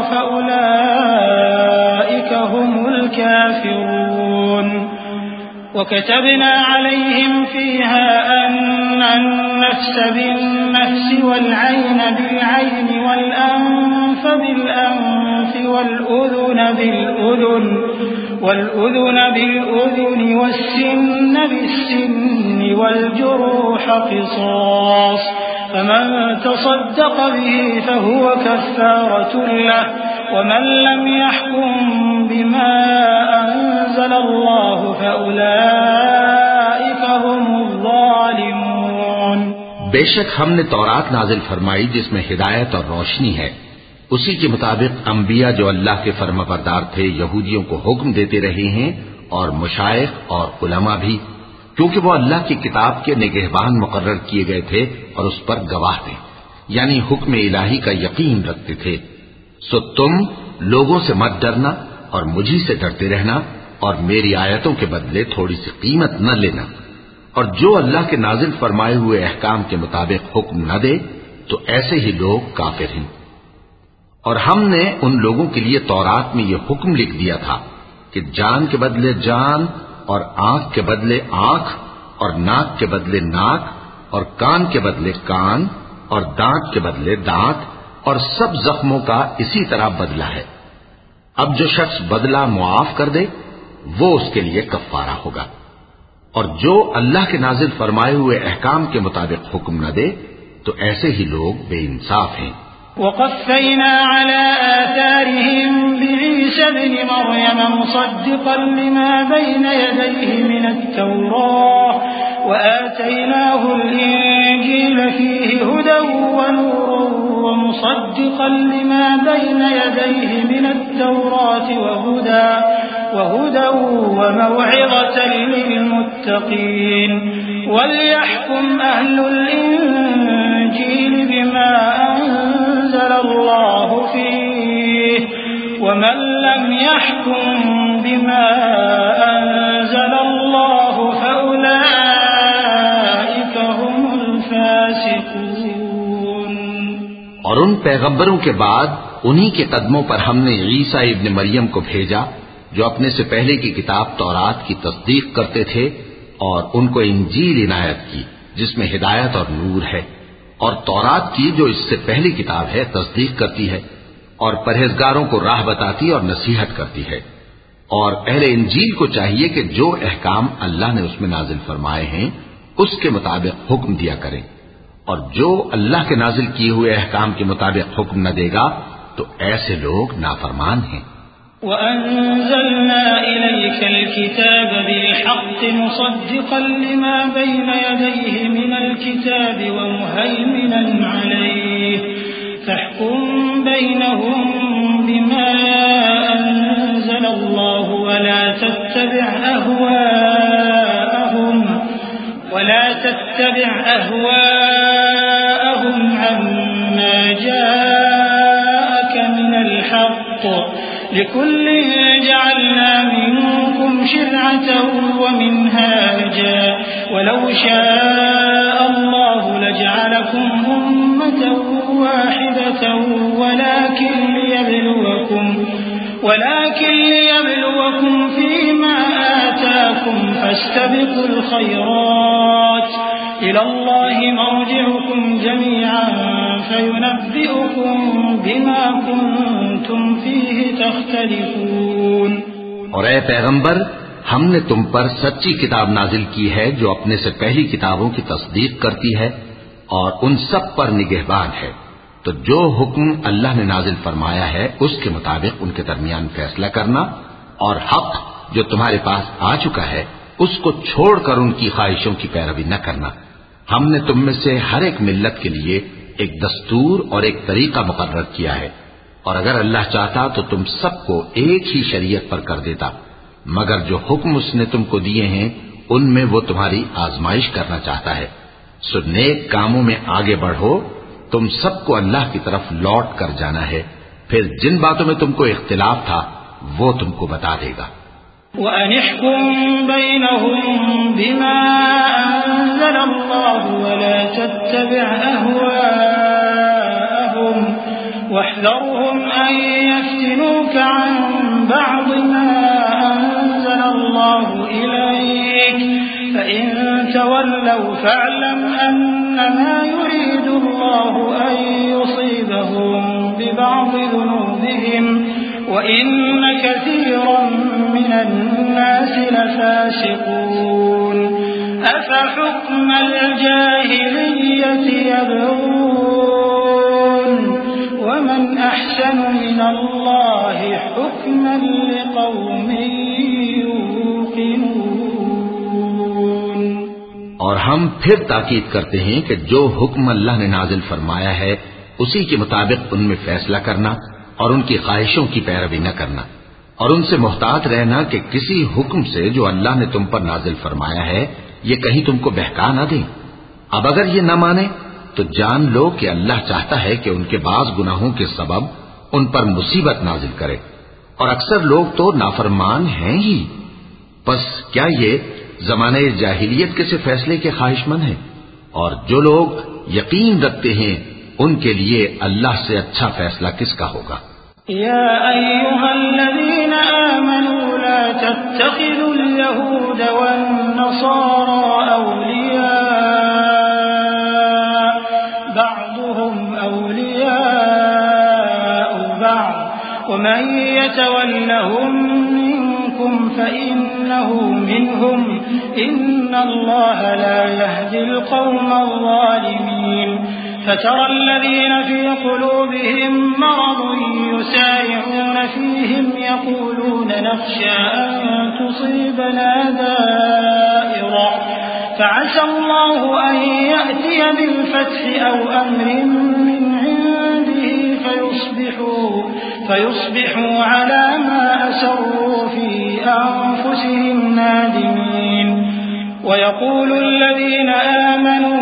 فأولئك هم الكافرون. وكتبنا عليهم فيها أن النفس بالنفس والعين بالعين والأنف بالأنف والأذن بالأذن والأذن بالأذن والسن بالسن والجروح قصاص فمن تصدق به فهو كفارة له ومن لم يحكم بما أنزل الله فأولئك هم الظالمون. بے شک ہم نے تورات نازل فرمائی جس میں ہدایت اور روشنی ہے. اسی کے مطابق انبیاء جو اللہ کے فرما بردار تھے یہودیوں کو حکم دیتے رہے ہیں اور مشائخ اور علماء بھی، کیونکہ وہ اللہ کی کتاب کے نگہبان مقرر کیے گئے تھے اور اس پر گواہ تھے، یعنی حکم الہی کا یقین رکھتے تھے. سو تم لوگوں سے مت ڈرنا اور مجھی سے ڈرتے رہنا اور میری آیتوں کے بدلے تھوڑی سی قیمت نہ لینا. اور جو اللہ کے نازل فرمائے ہوئے احکام کے مطابق حکم نہ دے تو ایسے ہی لوگ کافر ہیں. اور ہم نے ان لوگوں کے لیے تورات میں یہ حکم لکھ دیا تھا کہ جان کے بدلے جان اور آنکھ کے بدلے آنکھ اور ناک کے بدلے ناک اور کان کے بدلے کان اور دانت کے بدلے دانت اور سب زخموں کا اسی طرح بدلہ ہے. اب جو شخص بدلہ معاف کر دے وہ اس کے لیے کفارہ ہوگا. اور جو اللہ کے نازل فرمائے ہوئے احکام کے مطابق حکم نہ دے تو ایسے ہی لوگ بے انصاف ہیں. وقفينا على آثارهم بعيسى ابن مريم مصدقا لما بين يديه من التوراة وآتيناه الإنجيل فيه هدى ونور ومصدقا لما بين يديه من التوراة وهدى وهدى وموعظة للمتقين. وليحكم أهل الإنجيل بما أنزل الله فيه ومن لم يحكم بما أنزل الله اور ان پیغمبروں کے بعد انہی کے قدموں پر ہم نے عیسیٰ ابن مریم کو بھیجا جو اپنے سے پہلے کی کتاب تورات کی تصدیق کرتے تھے، اور ان کو انجیل عنایت کی جس میں ہدایت اور نور ہے، اور تورات کی جو اس سے پہلی کتاب ہے تصدیق کرتی ہے اور پرہیزگاروں کو راہ بتاتی اور نصیحت کرتی ہے۔ اور اہل انجیل کو چاہیے کہ جو احکام اللہ نے اس میں نازل فرمائے ہیں اس کے مطابق حکم دیا کریں، اور جو اللہ کے نازل کیے ہوئے احکام کے مطابق حکم نہ دے گا تو ایسے لوگ نافرمان ہیں۔ وَأَنزَلْنَا إِلَيْكَ الْكِتَابَ بِالْحَقِّ مُصَدِّقًا لِمَا بَيْنَ يَدَيْهِ مِنَ الْكِتَابِ وَمُهَيْمِنًا عَلَيْهِ فَاحْكُم بَيْنَهُم بِمَا أَنزَلَ اللَّهُ وَلَا تَتَّبِعْ أَهْوَاءَهُمْ وَلَا تَتَّبِعْ أَهْوَاءَهُمْ عَمَّا جَاءَكَ مِنَ الْحَقِّ لِكُلٍّ جَعَلْنَا مِنكُمْ شِرْعَةً وَمِنْهَاجًا وَلَوْ شَاءَ اللَّهُ لَجَعَلَكُمْ أُمَّةً وَاحِدَةً وَلَكِنْ لِيَبْلُوَكُمْ وَلَكِنْ لِيَبْلُوَكُمْ فِيمَا آتَاكُمْ فَاسْتَبِقُوا الْخَيْرَاتِ إِلَى اللَّهِ مَرْجِعُكُمْ جَمِيعًا فَيُنَبِّئُكُم بِمَا كُنتُمْ فِيهِ تَخْتَلِفُونَ۔ اور اے پیغمبر، ہم نے تم پر سچی کتاب نازل کی ہے جو اپنے سے پہلی کتابوں کی تصدیق کرتی ہے اور ان سب پر نگہبان ہے، تو جو حکم اللہ نے نازل فرمایا ہے اس کے مطابق ان کے درمیان فیصلہ کرنا، اور حق جو تمہارے پاس آ چکا ہے اس کو چھوڑ کر ان کی خواہشوں کی پیروی نہ کرنا۔ ہم نے تم میں سے ہر ایک ملت کے لیے ایک دستور اور ایک طریقہ مقرر کیا ہے، اور اگر اللہ چاہتا تو تم سب کو ایک ہی شریعت پر کر دیتا، مگر جو حکم اس نے تم کو دیے ہیں ان میں وہ تمہاری آزمائش کرنا چاہتا ہے۔ سو نیک کاموں میں آگے بڑھو، تم سب کو اللہ کی طرف لوٹ کر جانا ہے، پھر جن باتوں میں تم کو اختلاف تھا وہ تم کو بتا دے گا۔ وَأَنِ احْكُم بَيْنَهُم بِمَا أَنزَلَ اللَّهُ وَلَا تَتَّبِعْ أَهْوَاءَهُمْ وَاحْذَرْهُمْ أَن يَفْتِنُوكَ عَن بَعْضِ مَا أَنزَلَ اللَّهُ إِلَيْكَ فَإِن تَوَلَّوْا فَاعْلَمْ أَنَّمَا يُرِيدُ اللَّهُ أَن يُصِيبَهُم بِبَعْضِ ذُنُوبِهِمْ وَإِنَّ كَثِيرًا مِنَ النَّاسِ لَفَاسِقُونَ أَفَحُكْمَ الْجَاهِلِيَّةِ يَبْغُونَ وَمَنْ أَحْسَنُ مِنَ اللَّهِ حُكْمًا لِقَوْمٍ يُوقِنُونَ۔ اور ہم پھر تاکید کرتے ہیں کہ جو حکم اللہ نے نازل فرمایا ہے اسی کے مطابق ان میں فیصلہ کرنا اور ان کی خواہشوں کی پیروی نہ کرنا، اور ان سے محتاط رہنا کہ کسی حکم سے جو اللہ نے تم پر نازل فرمایا ہے یہ کہیں تم کو بہکا نہ دیں۔ اب اگر یہ نہ مانے تو جان لو کہ اللہ چاہتا ہے کہ ان کے بعض گناہوں کے سبب ان پر مصیبت نازل کرے، اور اکثر لوگ تو نافرمان ہیں ہی۔ پس کیا یہ زمانے جاہلیت کے سے فیصلے کے خواہش مند ہیں؟ اور جو لوگ یقین رکھتے ہیں ان کے لیے اللہ سے اچھا فیصلہ کس کا ہوگا؟ یا ایھا الذین آمنوا لا تتخذوا اليهود والنصارى اولیاء بعضهم اولیاء بعض ومن يتولهم منكم فإنه منهم إن الله لا يهدي القوم الظالمين فترى الذين في قلوبهم مرض يسارعون فيهم يقولون نخشى أن تصيبنا دائرة فعسى الله أن يأتي بالفتح أو أمر من عنده فيصبحوا, فيصبحوا على ما أسروا في أنفسهم نادمين ويقول الذين آمنوا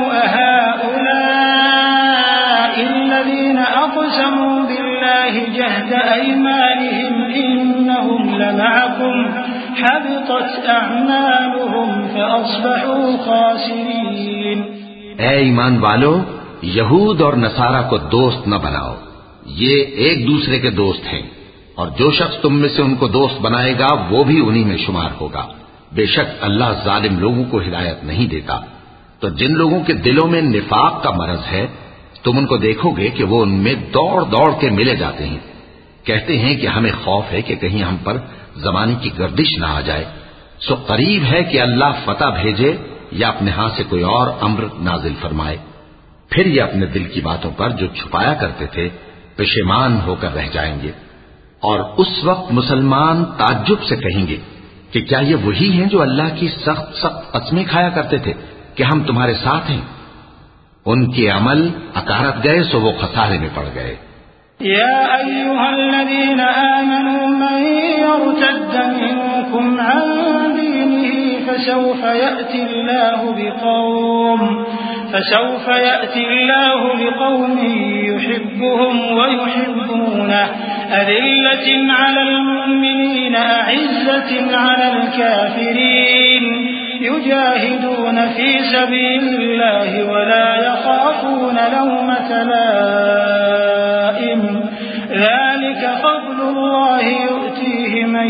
أهؤلاء الذين أقسموا بالله جهد أيمانهم إنهم لمعكم حبطت أعمالهم فأصبحوا خاسرين۔ اے ایمان والو، یہود اور نصارہ کو دوست نہ بناؤ، یہ ایک دوسرے کے دوست ہیں، اور جو شخص تم میں سے ان کو دوست بنائے گا وہ بھی انہی میں شمار ہوگا۔ بے شک اللہ ظالم لوگوں کو ہدایت نہیں دیتا۔ تو جن لوگوں کے دلوں میں نفاق کا مرض ہے تم ان کو دیکھو گے کہ وہ ان میں دوڑ دوڑ کے ملے جاتے ہیں، کہتے ہیں کہ ہمیں خوف ہے کہ کہیں ہم پر زمانے کی گردش نہ آ جائے، سو قریب ہے کہ اللہ فتح بھیجے یا اپنے ہاں سے کوئی اور امر نازل فرمائے، پھر یہ اپنے دل کی باتوں پر جو چھپایا کرتے تھے پشیمان ہو کر رہ جائیں گے۔ اور اس وقت مسلمان تعجب سے کہیں گے کہ کیا یہ وہی ہیں جو اللہ کی سخت سخت قسمیں کھایا کرتے تھے کہ ہم تمہارے ساتھ ہیں؟ ان کے عمل اکارت گئے سو وہ خسارے میں پڑ گئے۔ يا أيها الذين آمنوا من يرتد منكم عن دينه فسوف يأتي الله بقوم فسوف يأتي الله بقوم يحبهم ويحبونه أذلة على المؤمنين أعزة على الكافرين يجاهدون في سبيل الله ولا يخافون لومة لائم ذلك فضل الله يؤتيه من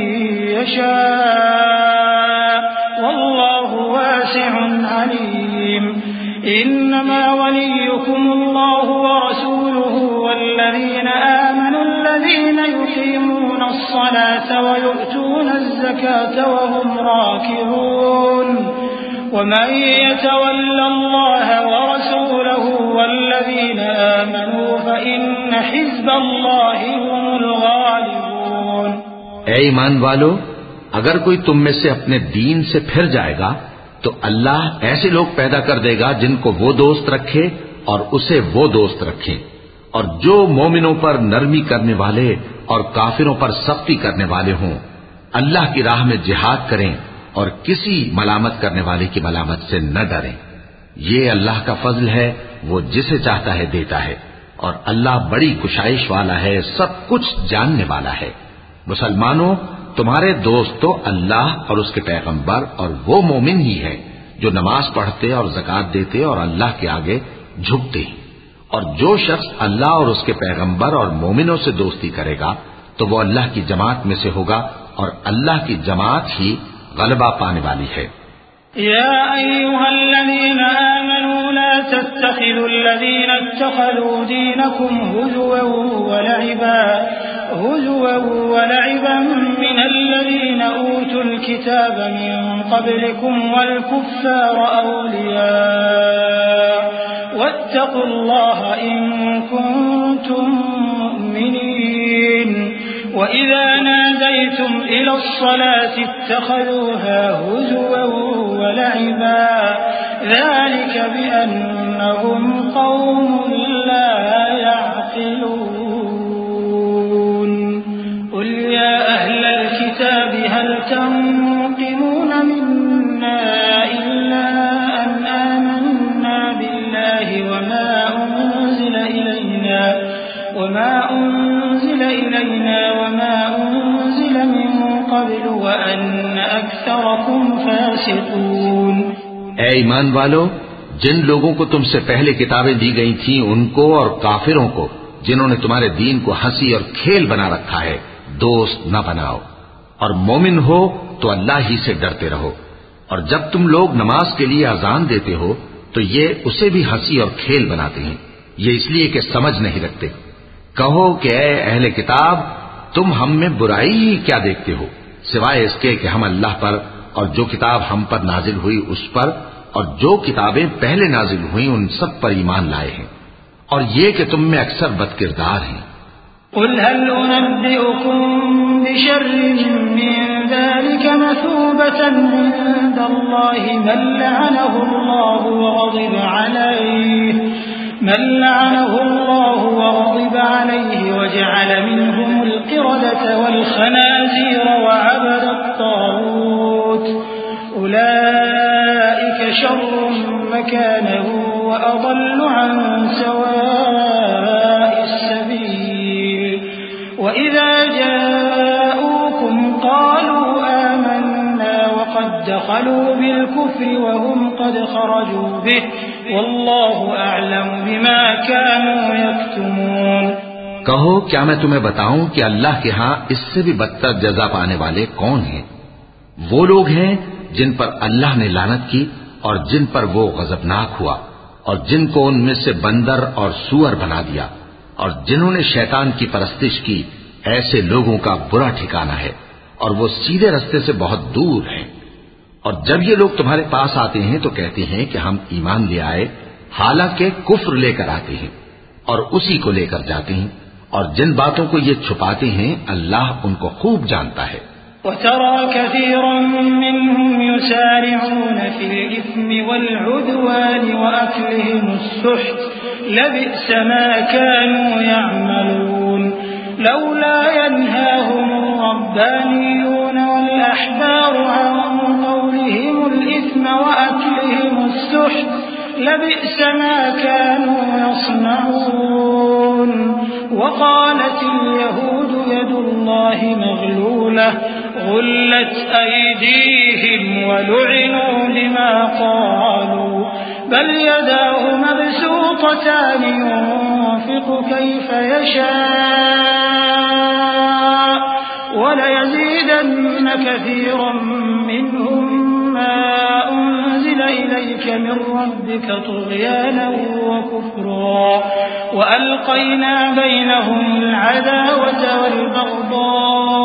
يشاء والله واسع عليم إنما وليكم الله ورسوله والذين آمنوا الذين يقيمون الصلاة ويؤتون الزكاة وهم راكعون ومن يتول الله ورسوله والذين آمنوا فإن حزب الله هم الغالبون۔ اے ایمان والو، اگر کوئی تم میں سے اپنے دین سے پھر جائے گا تو اللہ ایسے لوگ پیدا کر دے گا جن کو وہ دوست رکھے اور اسے وہ دوست رکھے، اور جو مومنوں پر نرمی کرنے والے اور کافروں پر سختی کرنے والے ہوں، اللہ کی راہ میں جہاد کریں اور کسی ملامت کرنے والے کی ملامت سے نہ ڈریں۔ یہ اللہ کا فضل ہے، وہ جسے چاہتا ہے دیتا ہے، اور اللہ بڑی کشائش والا ہے، سب کچھ جاننے والا ہے۔ مسلمانوں، تمہارے دوست تو اللہ اور اس کے پیغمبر اور وہ مومن ہی ہے جو نماز پڑھتے اور زکات دیتے اور اللہ کے آگے جھکتے ہیں، اور جو شخص اللہ اور اس کے پیغمبر اور مومنوں سے دوستی کرے گا تو وہ اللہ کی جماعت میں سے ہوگا، اور اللہ کی جماعت ہی غلبہ پانے والی ہے۔ يا أيها الذين آمنوا لا تتخذوا الذين اتخذوا دينكم هزوا ولعبا هزوا ولعبا من الذين أوتوا الكتاب من قبلكم والكفار أولياء واتقوا الله إن كنتم مؤمنين وإذا ناديتم إلى الصلاة اتخذوها هزوا ولعبا ذلك بأنهم قوم لا يعقلون قل يا أهل الكتاب هل تنقمون منا إلا أن آمنا بالله وما أنزل إلينا وما أنزل إلينا وما أنزل من قبل وأن أكثركم فاسقون۔ اے ایمان والو، جن لوگوں کو تم سے پہلے کتابیں دی گئی تھیں ان کو اور کافروں کو جنہوں نے تمہارے دین کو ہنسی اور کھیل بنا رکھا ہے دوست نہ بناؤ، اور مومن ہو تو اللہ ہی سے ڈرتے رہو، اور جب تم لوگ نماز کے لیے اذان دیتے ہو تو یہ اسے بھی ہنسی اور کھیل بناتے ہیں، یہ اس لیے کہ سمجھ نہیں رکھتے۔ کہو کہ اے اہل کتاب، تم ہم میں برائی ہی کیا دیکھتے ہو، سوائے اس کے کہ ہم اللہ پر اور جو کتاب ہم پر نازل ہوئی اس پر اور جو کتابیں پہلے نازل ہوئیں ان سب پر ایمان لائے ہیں، اور یہ کہ تم میں اکثر بد کردار ہیں۔ قل هل أنبئكم بشر من ذلك مثوبة عند الله من لعنه الله وغضب عليه من لعنه الله وغضب عليه وجعل منهم القردة والخنازير وعبد الطاغوت أولئك شر مكانا وأضل عن سواء السبيل وإذا جاءوكم قالوا آمنا وقد دخلوا بالكفر وهم قد خرجوا به والله أعلم بما كانوا يكتمون کہو کیا میں تمہیں بتاؤں کہ اللہ کے ہاں اس سے بھی بدتر جزا پانے والے کون ہیں؟ وہ لوگ ہیں جن پر اللہ نے لعنت کی اور جن پر وہ غضبناک ہوا، اور جن کو ان میں سے بندر اور سور بنا دیا، اور جنہوں نے شیطان کی پرستش کی، ایسے لوگوں کا برا ٹھکانہ ہے اور وہ سیدھے رستے سے بہت دور ہیں۔ اور جب یہ لوگ تمہارے پاس آتے ہیں تو کہتے ہیں کہ ہم ایمان لے آئے، حالانکہ کفر لے کر آتے ہیں اور اسی کو لے کر جاتے ہیں، اور جن باتوں کو یہ چھپاتے ہیں اللہ ان کو خوب جانتا ہے۔ وترى كثيرا منهم يسارعون في الإثم والعدوان وأكلهم السحت لبئس ما كانوا يعملون لولا ينهاهم الربانيون والأحبار عن قولهم الإثم وأكلهم السحت لبئس ما كانوا يصنعون وقالت اليهود يد الله مغلولة غلت أيديهم ولعنوا بما قالوا بل يداه مبسوطتان ينفق كيف يشاء وليزيدن كثيرا منهم ما أنزل إليك من ربك طغيانا وكفرا وألقينا بينهم العداوة والبغضاء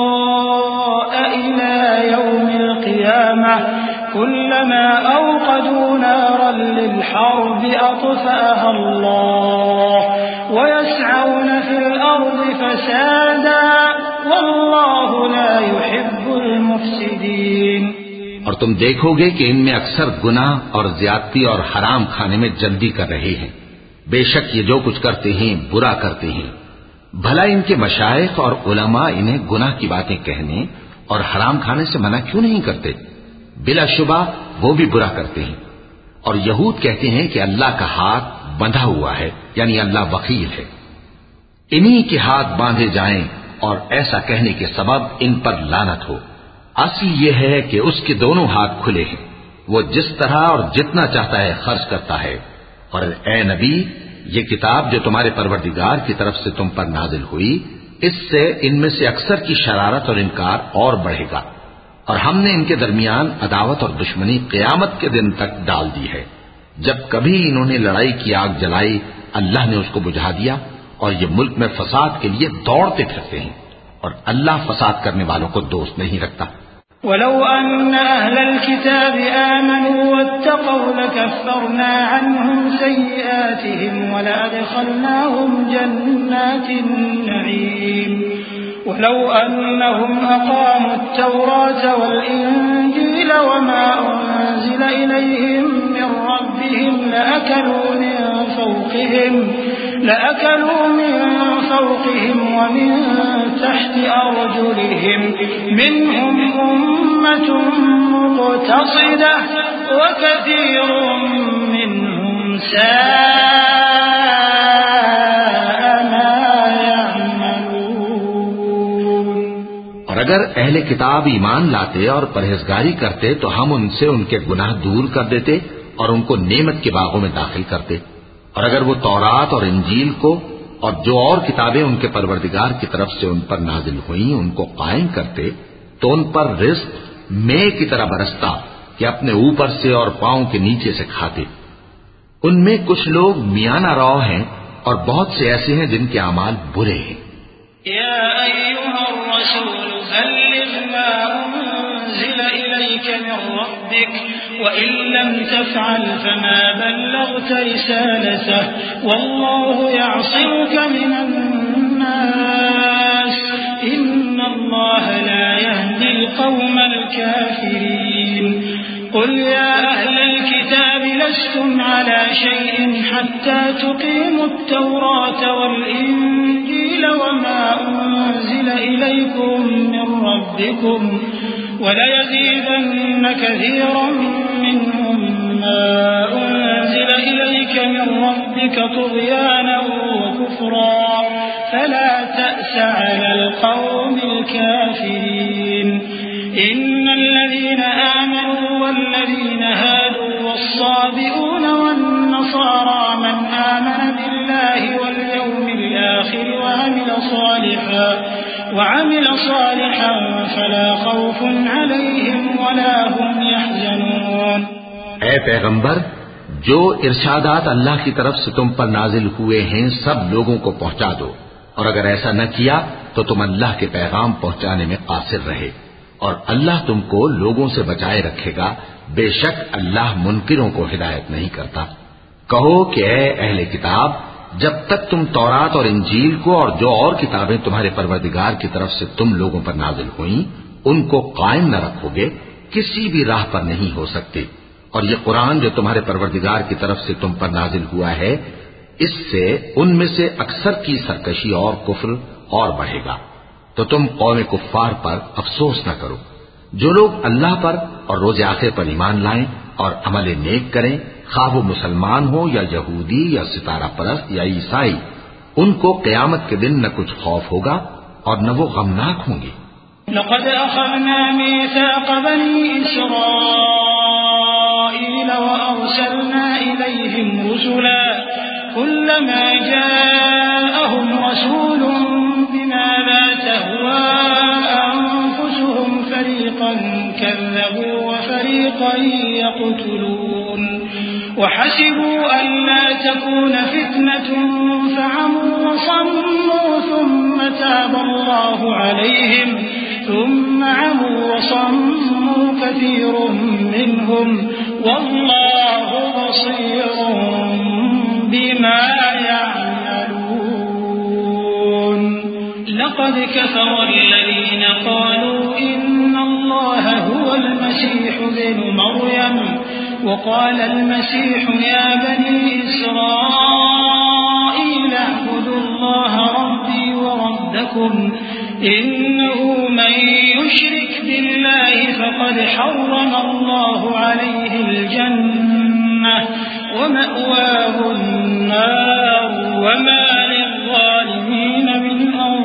إلى يوم القيامة كلما أوقدوا نارا للحرب أطفأها الله ويسعون في الأرض فسادا والله لا يحب المفسدين۔ اور تم دیکھو گے کہ ان میں اکثر گناہ اور زیادتی اور حرام کھانے میں جلدی کر رہے ہیں، بے شک یہ جو کچھ کرتے ہیں برا کرتے ہیں۔ بھلا ان کے مشائخ اور علماء انہیں گناہ کی باتیں کہنے اور حرام کھانے سے منع کیوں نہیں کرتے؟ بلا شبہ وہ بھی برا کرتے ہیں۔ اور یہود کہتے ہیں کہ اللہ کا ہاتھ بندھا ہوا ہے، یعنی اللہ وکیل ہے، انہی کے ہاتھ باندھے جائیں اور ایسا کہنے کے سبب ان پر لعنت ہو۔ اصل یہ ہے کہ اس کے دونوں ہاتھ کھلے ہیں، وہ جس طرح اور جتنا چاہتا ہے خرچ کرتا ہے۔ اور اے نبی، یہ کتاب جو تمہارے پروردگار کی طرف سے تم پر نازل ہوئی، اس سے ان میں سے اکثر کی شرارت اور انکار اور بڑھے گا، اور ہم نے ان کے درمیان عداوت اور دشمنی قیامت کے دن تک ڈال دی ہے۔ جب کبھی انہوں نے لڑائی کی آگ جلائی، اللہ نے اس کو بجھا دیا، اور یہ ملک میں فساد کے لیے دوڑتے پھرتے ہیں، اور اللہ فساد کرنے والوں کو دوست نہیں رکھتا۔ ولو أن أهل الكتاب آمنوا واتقوا لكفرنا عنهم سيئاتهم ولأدخلناهم جنات النعيم ولو أنهم أقاموا التوراة والإنجيل وما أنزل إليهم من ربهم لأكلوا من فوقهم لأكلوا من فوقهم ومن تحت أرجلهم منهم أمة مقتصدة وكثير منهم ساء ما يعملون۔ اور اگر اہل کتاب ایمان لاتے اور پرہیزگاری کرتے تو ہم ان سے ان کے گناہ دور کر دیتے اور ان کو نعمت کے باغوں میں داخل کرتے۔ اور اگر وہ تورات اور انجیل کو اور جو اور کتابیں ان کے پروردگار کی طرف سے ان پر نازل ہوئیں ان کو قائم کرتے تو ان پر رزق مے کی طرح برستا کہ اپنے اوپر سے اور پاؤں کے نیچے سے کھاتے۔ ان میں کچھ لوگ میانہ رو ہیں اور بہت سے ایسے ہیں جن کے اعمال برے ہیں۔ یا ایھا الرسول بلغ ما انزل الیک من ربک وإن لم تفعل فما بلغت رسالته والله يعصمك من الناس إن الله لا يهدي القوم الكافرين قل يا أهل الكتاب لستم على شيء حتى تقيموا التوراة والإنجيل وما أنزل إليكم من ربكم وليزيدن كثيرا منهم ما أنزل إليك من ربك طغيانا وكفرا فلا تأس على القوم الكافرين إن الذين آمنوا والذين هادوا والصابئون والنصارى من آمن صالحا وعمل صالحا فلا خوف عليهم ولا هم يحزنون۔ اے پیغمبر، جو ارشادات اللہ کی طرف سے تم پر نازل ہوئے ہیں سب لوگوں کو پہنچا دو، اور اگر ایسا نہ کیا تو تم اللہ کے پیغام پہنچانے میں قاصر رہے، اور اللہ تم کو لوگوں سے بچائے رکھے گا، بے شک اللہ منکروں کو ہدایت نہیں کرتا۔ کہو کہ اے اہل کتاب، جب تک تم تورات اور انجیل کو اور جو اور کتابیں تمہارے پروردگار کی طرف سے تم لوگوں پر نازل ہوئیں ان کو قائم نہ رکھو گے، کسی بھی راہ پر نہیں ہو سکتے، اور یہ قرآن جو تمہارے پروردگار کی طرف سے تم پر نازل ہوا ہے، اس سے ان میں سے اکثر کی سرکشی اور کفر اور بڑھے گا، تو تم قوم کفار پر افسوس نہ کرو۔ جو لوگ اللہ پر اور روز آخر پر ایمان لائیں اور عمل نیک کریں، خواہ وہ مسلمان ہو یا یہودی یا ستارہ پرست یا عیسائی، ان کو قیامت کے دن نہ کچھ خوف ہوگا اور نہ وہ غمناک ہوں گے۔ لقد أخذنا ميثاق بني إسرائيل وأرسلنا إليهم رسلا كلما جاءهم رسول بما لا تهوى أنفسهم فريقا كذبوا وفريقا يقتلون وحسبوا ألا تكون فتنة فعموا وصموا ثم تاب الله عليهم ثم عموا وصموا كثير منهم والله بصير بما يعملون۔ لقد كفر الذين قالوا إن الله هو المسيح ابن مريم وقال المسيح يا بني إسرائيل اعبدوا الله ربي وربكم إنه من يشرك بالله فقد حرم الله عليه الجنة ومأواه النار وما للظالمين من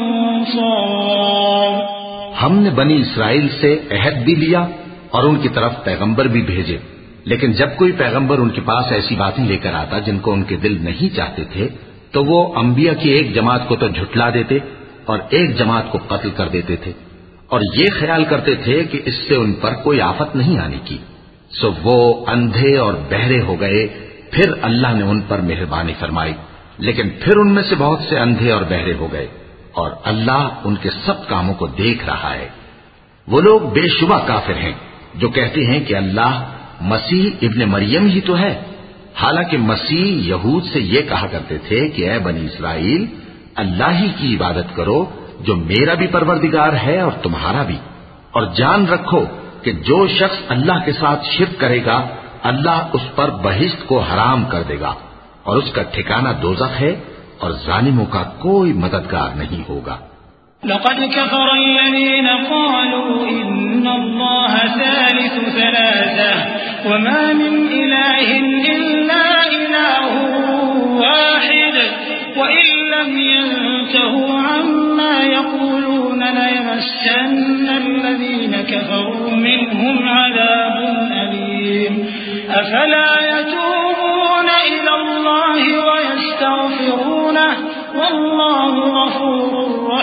أنصار۔ ہم نے بنی اسرائیل سے عہد بھی لیا اور ان کی طرف پیغمبر بھی بھیجے، لیکن جب کوئی پیغمبر ان کے پاس ایسی باتیں لے کر آتا جن کو ان کے دل نہیں چاہتے تھے تو وہ انبیاء کی ایک جماعت کو تو جھٹلا دیتے اور ایک جماعت کو قتل کر دیتے تھے، اور یہ خیال کرتے تھے کہ اس سے ان پر کوئی آفت نہیں آنے کی، سو وہ اندھے اور بہرے ہو گئے۔ پھر اللہ نے ان پر مہربانی فرمائی، لیکن پھر ان میں سے بہت سے اندھے اور بہرے ہو گئے، اور اللہ ان کے سب کاموں کو دیکھ رہا ہے۔ وہ لوگ بے شبہ کافر ہیں جو کہتے ہیں کہ اللہ مسیح ابن مریم ہی تو ہے، حالانکہ مسیح یہود سے یہ کہا کرتے تھے کہ اے بنی اسرائیل، اللہ ہی کی عبادت کرو جو میرا بھی پروردگار ہے اور تمہارا بھی، اور جان رکھو کہ جو شخص اللہ کے ساتھ شرک کرے گا اللہ اس پر بہشت کو حرام کر دے گا، اور اس کا ٹھکانہ دوزخ ہے، اور ظالموں کا کوئی مددگار نہیں ہوگا۔ لقد كفر الذين قالوا إن الله ثالث ثلاثة وما من إله إلا إله واحد وإن لم ينتهوا عما يقولون ليمسن الذين كفروا منهم عذاب أليم أفلا يتوبون إلى الله ويستغفرونه والله غفور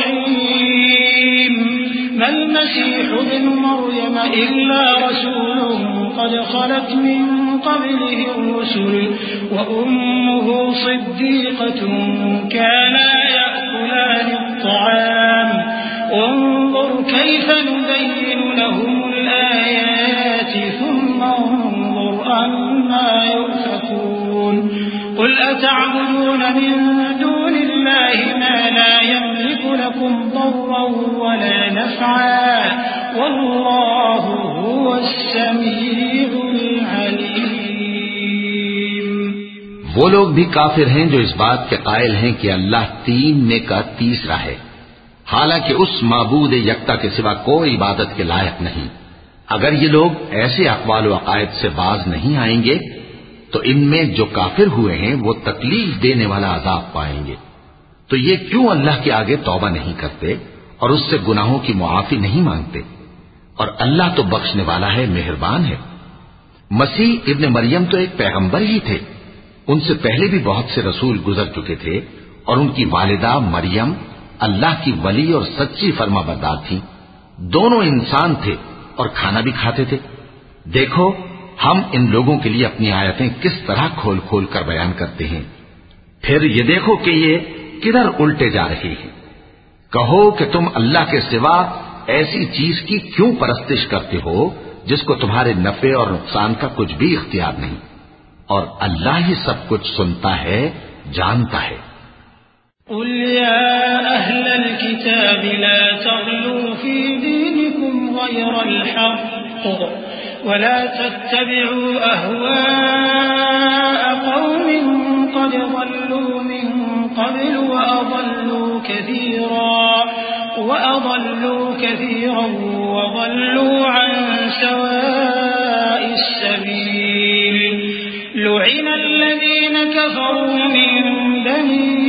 رحيم۔ ما المسيح ابن مريم إلا رسول قد خلت من قبله الرسل وأمه صديقة كانا يأكلان الطعام انظر كيف نبين لهم الآيات ثم انظر أنا يؤفكون۔ قل أتعبدون من دون الله ما لا يملك لكم ضرا ولا نفعا والله هو السميع العليم۔ وہ لوگ بھی کافر ہیں جو اس بات کے قائل ہیں کہ اللہ تین میں کا تیسرا ہے، حالانکہ اس معبود یکتا کے سوا کوئی عبادت کے لائق نہیں۔ اگر یہ لوگ ایسے اقوال و عقائد سے باز نہیں آئیں گے تو ان میں جو کافر ہوئے ہیں وہ تکلیف دینے والا عذاب پائیں گے، تو یہ کیوں اللہ کے آگے توبہ نہیں کرتے اور اس سے گناہوں کی معافی نہیں مانگتے؟ اور اللہ تو بخشنے والا ہے، مہربان ہے۔ مسیح ابن مریم تو ایک پیغمبر ہی تھے، ان سے پہلے بھی بہت سے رسول گزر چکے تھے، اور ان کی والدہ مریم اللہ کی ولی اور سچی فرما بردار تھیں. دونوں انسان تھے اور کھانا بھی کھاتے تھے. دیکھو ہم ان لوگوں کے لیے اپنی آیتیں کس طرح کھول کھول کر بیان کرتے ہیں. پھر یہ دیکھو کہ یہ کدھر الٹے جا رہے ہیں. کہو کہ تم اللہ کے سوا ایسی چیز کی کیوں پرستش کرتے ہو جس کو تمہارے نفع اور نقصان کا کچھ بھی اختیار نہیں، اور اللہ ہی سب کچھ سنتا ہے، جانتا ہے. قل يا أهل الكتاب لا تغلوا في دينكم غير الحق ولا تتبعوا أهواء قوم قد ضلوا من قبل وأضلوا كثيرا وأضلوا كثيرا وضلوا عن سواء السبيل. لعن الذين كفروا من بني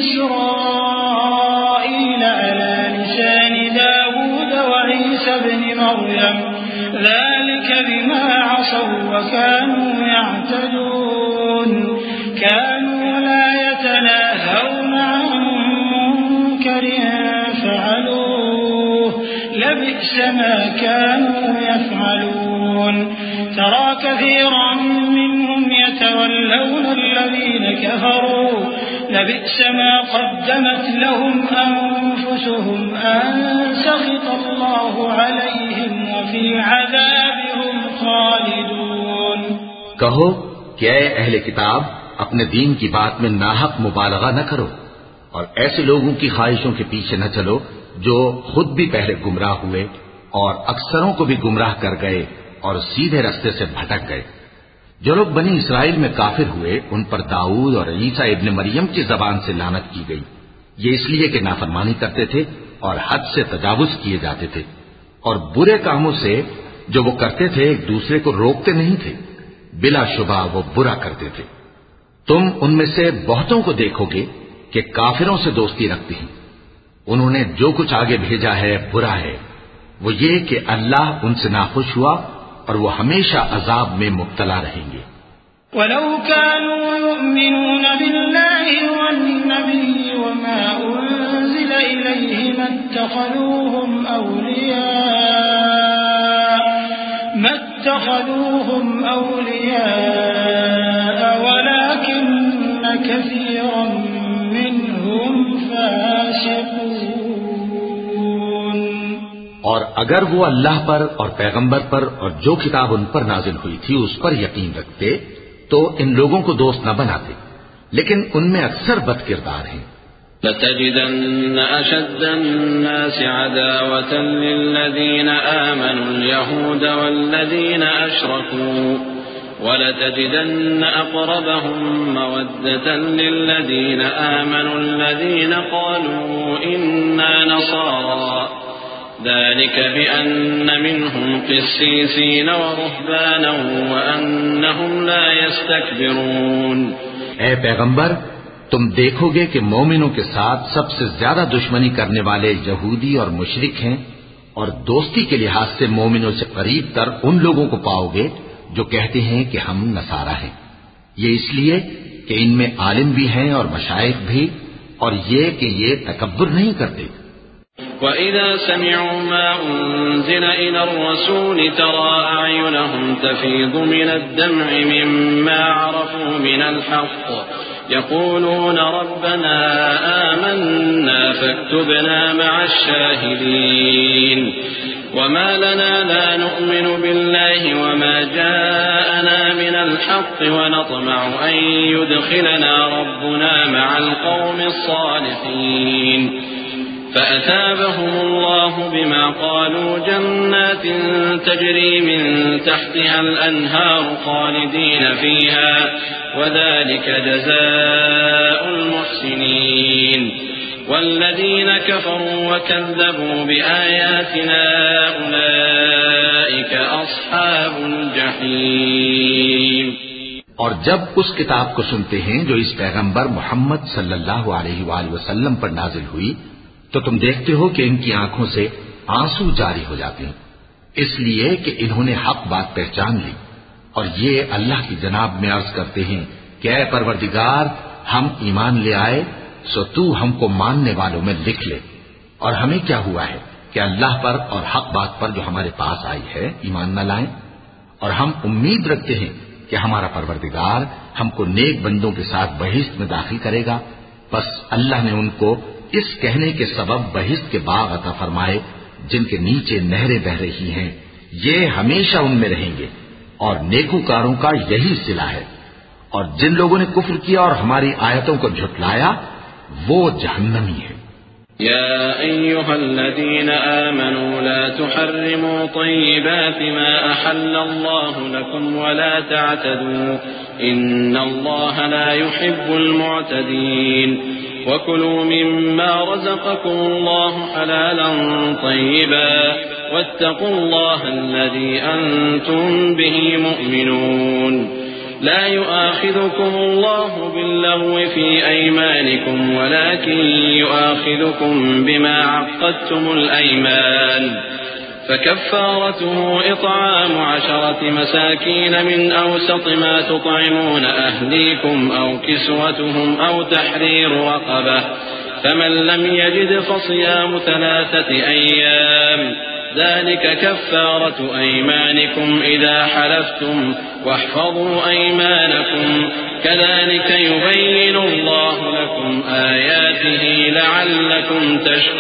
إسرائيل على لسان داود وعيسى بن مريم ذلك بما عصوا وكانوا يعتدون. كانوا لا يتناهون عن منكر فعلوه لبئس ما كانوا يفعلون. ترى كثيرا منهم يتولون الذين كفروا لبئس ما قدمت لهم أنفسهم أن سخط الله عليهم وفي العذاب هم خالدون. کہو کہ اے اہل کتاب اپنے دین کی بات میں ناحق مبالغہ نہ کرو اور ایسے لوگوں کی خواہشوں کے پیچھے نہ چلو جو خود بھی پہلے گمراہ ہوئے اور اکثروں کو بھی گمراہ کر گئے اور سیدھے رستے سے بھٹک گئے. جو لوگ بنی اسرائیل میں کافر ہوئے ان پر داؤد اور عیسیٰ ابن مریم کی زبان سے لعنت کی گئی. یہ اس لیے کہ نافرمانی کرتے تھے اور حد سے تجاوز کیے جاتے تھے اور برے کاموں سے جو وہ کرتے تھے ایک دوسرے کو روکتے نہیں تھے. بلا شبہ وہ برا کرتے تھے. تم ان میں سے بہتوں کو دیکھو گے کہ کافروں سے دوستی رکھتے ہیں. انہوں نے جو کچھ آگے بھیجا ہے برا ہے. وہ یہ کہ اللہ ان سے ناخوش ہوا اور وہ ہمیشہ عذاب میں مبتلا رہیں گے. وَلَوْ كَانُوا يُؤْمِنُونَ بِاللَّهِ وَالنَّبِيِّ وَمَا أُنزِلَ إِلَيْهِ مَا اتَّخَذُوهُمْ أَوْلِيَاءَ مَا اتَّخَذُوهُمْ أَوْلِيَاءَ وَلَكِنَّ كَثِيرًا مِّنْهُمْ فَاسِقُونَ. اور اگر وہ اللہ پر اور پیغمبر پر اور جو کتاب ان پر نازل ہوئی تھی اس پر یقین رکھتے تو ان لوگوں کو دوست نہ بناتے، لیکن ان میں اکثر بد کردار ہیں. لَتَجِدَنَّ أَشَدَّ النَّاسِ عَدَاوَةً لِّلَّذِينَ آمَنُوا الْيَهُودَ وَالَّذِينَ أَشْرَكُوا وَلَتَجِدَنَّ أَقْرَبَهُم مَّوَدَّةً لِّلَّذِينَ آمَنُوا الَّذِينَ قَالُوا إِنَّا نَصَارَىٰ ذلك بأن منهم قسيسين ورهبانا وأنهم لا يستكبرون. اے پیغمبر تم دیکھو گے کہ مومنوں کے ساتھ سب سے زیادہ دشمنی کرنے والے یہودی اور مشرک ہیں، اور دوستی کے لحاظ سے مومنوں سے قریب تر ان لوگوں کو پاؤ گے جو کہتے ہیں کہ ہم نصارہ ہیں. یہ اس لیے کہ ان میں عالم بھی ہیں اور مشائخ بھی، اور یہ کہ یہ تکبر نہیں کرتے. وَإِذَا سَمِعُوا مَا أُنزِلَ إِلَى الرَّسُولِ تَرَىٰ أَعْيُنَهُمْ تَفِيضُ مِنَ الدَّمْعِ مِمَّا عَرَفُوا مِنَ الْحَقِّ يَقُولُونَ رَبَّنَا آمَنَّا فَاكْتُبْنَا مَعَ الشَّاهِدِينَ. وَمَا لَنَا لَا نُؤْمِنُ بِاللَّهِ وَمَا جَاءَنَا مِنَ الْحَقِّ وَنَطْمَعُ أَن يُدْخِلَنَا رَبُّنَا مَعَ الْقَوْمِ الصَّالِحِينَ. فأثابهم الله بما قالوا جنات تجري من تحتها الأنهار خالدين فيها وذلك جزاء المحسنين. والذين كفروا وكذبوا بآياتنا أولئك أصحاب الجحيم. اور جب اس کتاب کو سنتے ہیں جو اس پیغمبر محمد صلی اللہ علیہ وآلہ وسلم پر نازل ہوئی تو تم دیکھتے ہو کہ ان کی آنکھوں سے آنسو جاری ہو جاتے ہیں، اس لیے کہ انہوں نے حق بات پہچان لی، اور یہ اللہ کی جناب میں عرض کرتے ہیں کہ اے پروردگار ہم ایمان لے آئے سو تو ہم کو ماننے والوں میں لکھ لے۔ اور ہمیں کیا ہوا ہے کہ اللہ پر اور حق بات پر جو ہمارے پاس آئی ہے ایمان نہ لائیں، اور ہم امید رکھتے ہیں کہ ہمارا پروردگار ہم کو نیک بندوں کے ساتھ بہشت میں داخل کرے گا۔ بس اللہ نے ان کو اس کہنے کے سبب بہشت کے باغ عطا فرمائے جن کے نیچے نہریں بہ رہی ہیں، یہ ہمیشہ ان میں رہیں گے، اور نیکوکاروں کا یہی صلہ ہے۔ اور جن لوگوں نے کفر کیا اور ہماری آیتوں کو جھٹلایا وہ جہنمی ہے۔ يا أيها الذين آمنوا لا تحرموا طيبات ما أحل الله لكم ولا تعتدوا إن الله لا يحب المعتدين وكلوا مما رزقكم الله حلالا طيبا واتقوا الله الذي أنتم به مؤمنون لا يؤاخذكم الله باللغو في أيمانكم ولكن يؤاخذكم بما عقدتم الأيمان فكفارته إطعام عشرة مساكين من أوسط ما تطعمون أهليكم أو كسوتهم أو تحرير رقبة فمن لم يجد فصيام ثلاثة أيام ذلك كفارة أيمانكم إذا حلفتم واحفظوا أيمانكم كذلك يبين الله لكم آياته لعلكم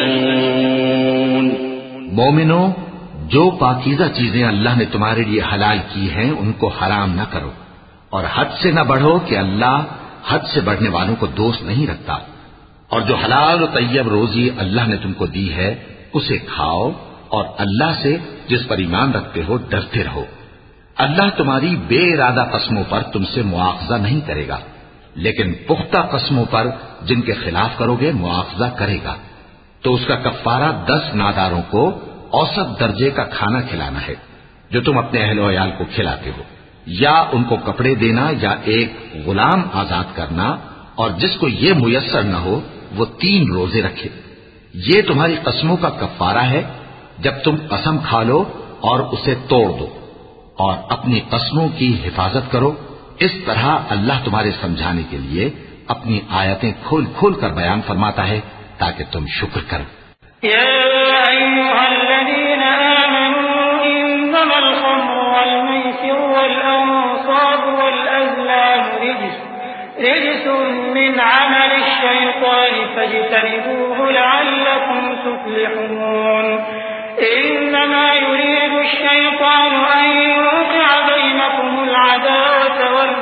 تشكرون۔ مومنو، جو پاکیزہ چیزیں اللہ نے تمہارے لیے حلال کی ہیں ان کو حرام نہ کرو، اور حد سے نہ بڑھو کہ اللہ حد سے بڑھنے والوں کو دوست نہیں رکھتا، اور جو حلال و طیب روزی اللہ نے تم کو دی ہے اسے کھاؤ، اور اللہ سے جس پر ایمان رکھتے ہو ڈرتے رہو۔ اللہ تمہاری بے ارادہ قسموں پر تم سے مواخذہ نہیں کرے گا، لیکن پختہ قسموں پر جن کے خلاف کرو گے مواخذہ کرے گا۔ تو اس کا کفارہ دس ناداروں کو اوسط درجے کا کھانا کھلانا ہے جو تم اپنے اہل و عیال کو کھلاتے ہو، یا ان کو کپڑے دینا یا ایک غلام آزاد کرنا، اور جس کو یہ میسر نہ ہو وہ تین روزے رکھے۔ یہ تمہاری قسموں کا کفارہ ہے جب تم قسم کھا لو اور اسے توڑ دو، اور اپنی قسموں کی حفاظت کرو۔ اس طرح اللہ تمہارے سمجھانے کے لیے اپنی آیتیں کھول کھول کر بیان فرماتا ہے تاکہ تم شکر کرو۔ يا أيها الذين آمنوا إنما الخمر والميسر والأنصاب والأزلام رجس رجس من عمل الشيطان فاجتنبوه لعلكم تفلحون إنما يريد الشيطان أن يوقع بينكم العداوة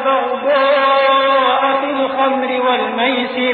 والبغضاء في الخمر والميسر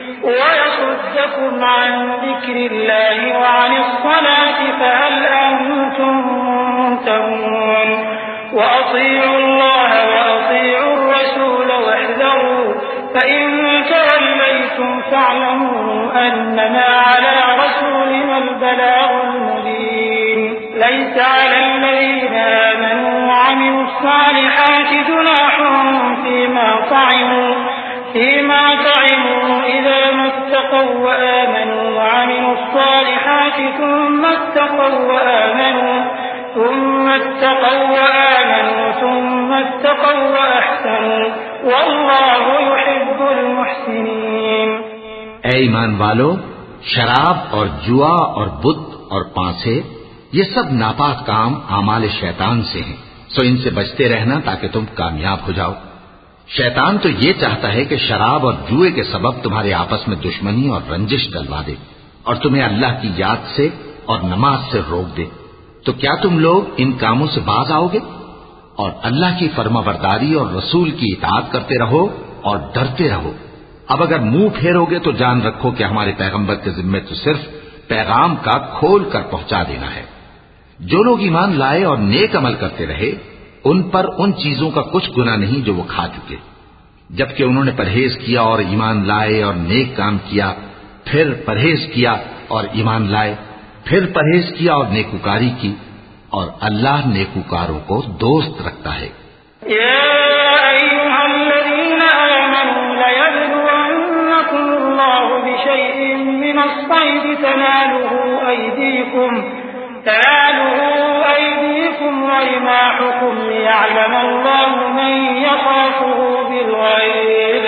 ويصدكم عن ذكر الله وعن الصلاة فهل أنتم منتهون وأطيعوا الله وأطيعوا الرسول واحذروا فإن توليتم فاعلموا أنما على رسولنا البلاغ المبين ليس على الذين آمنوا وعملوا الصالحات جناح فيما طعموا فيما طعموا إذا ما اتقوا وآمنوا وعملوا الصالحات ثم اتقوا وآمنوا ثم اتقوا وآمنوا ثم اتقوا وأحسنوا والله يحب المحسنين۔ اے ایمان والو، شراب اور جوا اور بت اور پانسے یہ سب ناپاک کام اعمال شیطان سے ہیں، سو ان سے بچتے رہنا تاکہ تم کامیاب ہو جاؤ۔ شیطان تو یہ چاہتا ہے کہ شراب اور جوئے کے سبب تمہارے آپس میں دشمنی اور رنجش ڈلوا دے، اور تمہیں اللہ کی یاد سے اور نماز سے روک دے۔ تو کیا تم لوگ ان کاموں سے باز آؤ گے؟ اور اللہ کی فرما برداری اور رسول کی اطاعت کرتے رہو اور ڈرتے رہو۔ اب اگر منہ پھیرو گے تو جان رکھو کہ ہمارے پیغمبر کے ذمے تو صرف پیغام کا کھول کر پہنچا دینا ہے۔ جو لوگ ایمان لائے اور نیک عمل کرتے رہے ان پر ان چیزوں کا کچھ گناہ نہیں جو وہ کھا چکے، جبکہ انہوں نے پرہیز کیا اور ایمان لائے اور نیک کام کیا، پھر پرہیز کیا اور ایمان لائے، پھر پرہیز کیا اور نیکوکاری کی، اور اللہ نیکوکاروں کو دوست رکھتا ہے۔ يا أيها الذين آمنوا ليبلونكم الله بشيء من الصيد تناله أيديكم تناله أيديكم ورماحكم ليعلم الله من يخافه بالغيب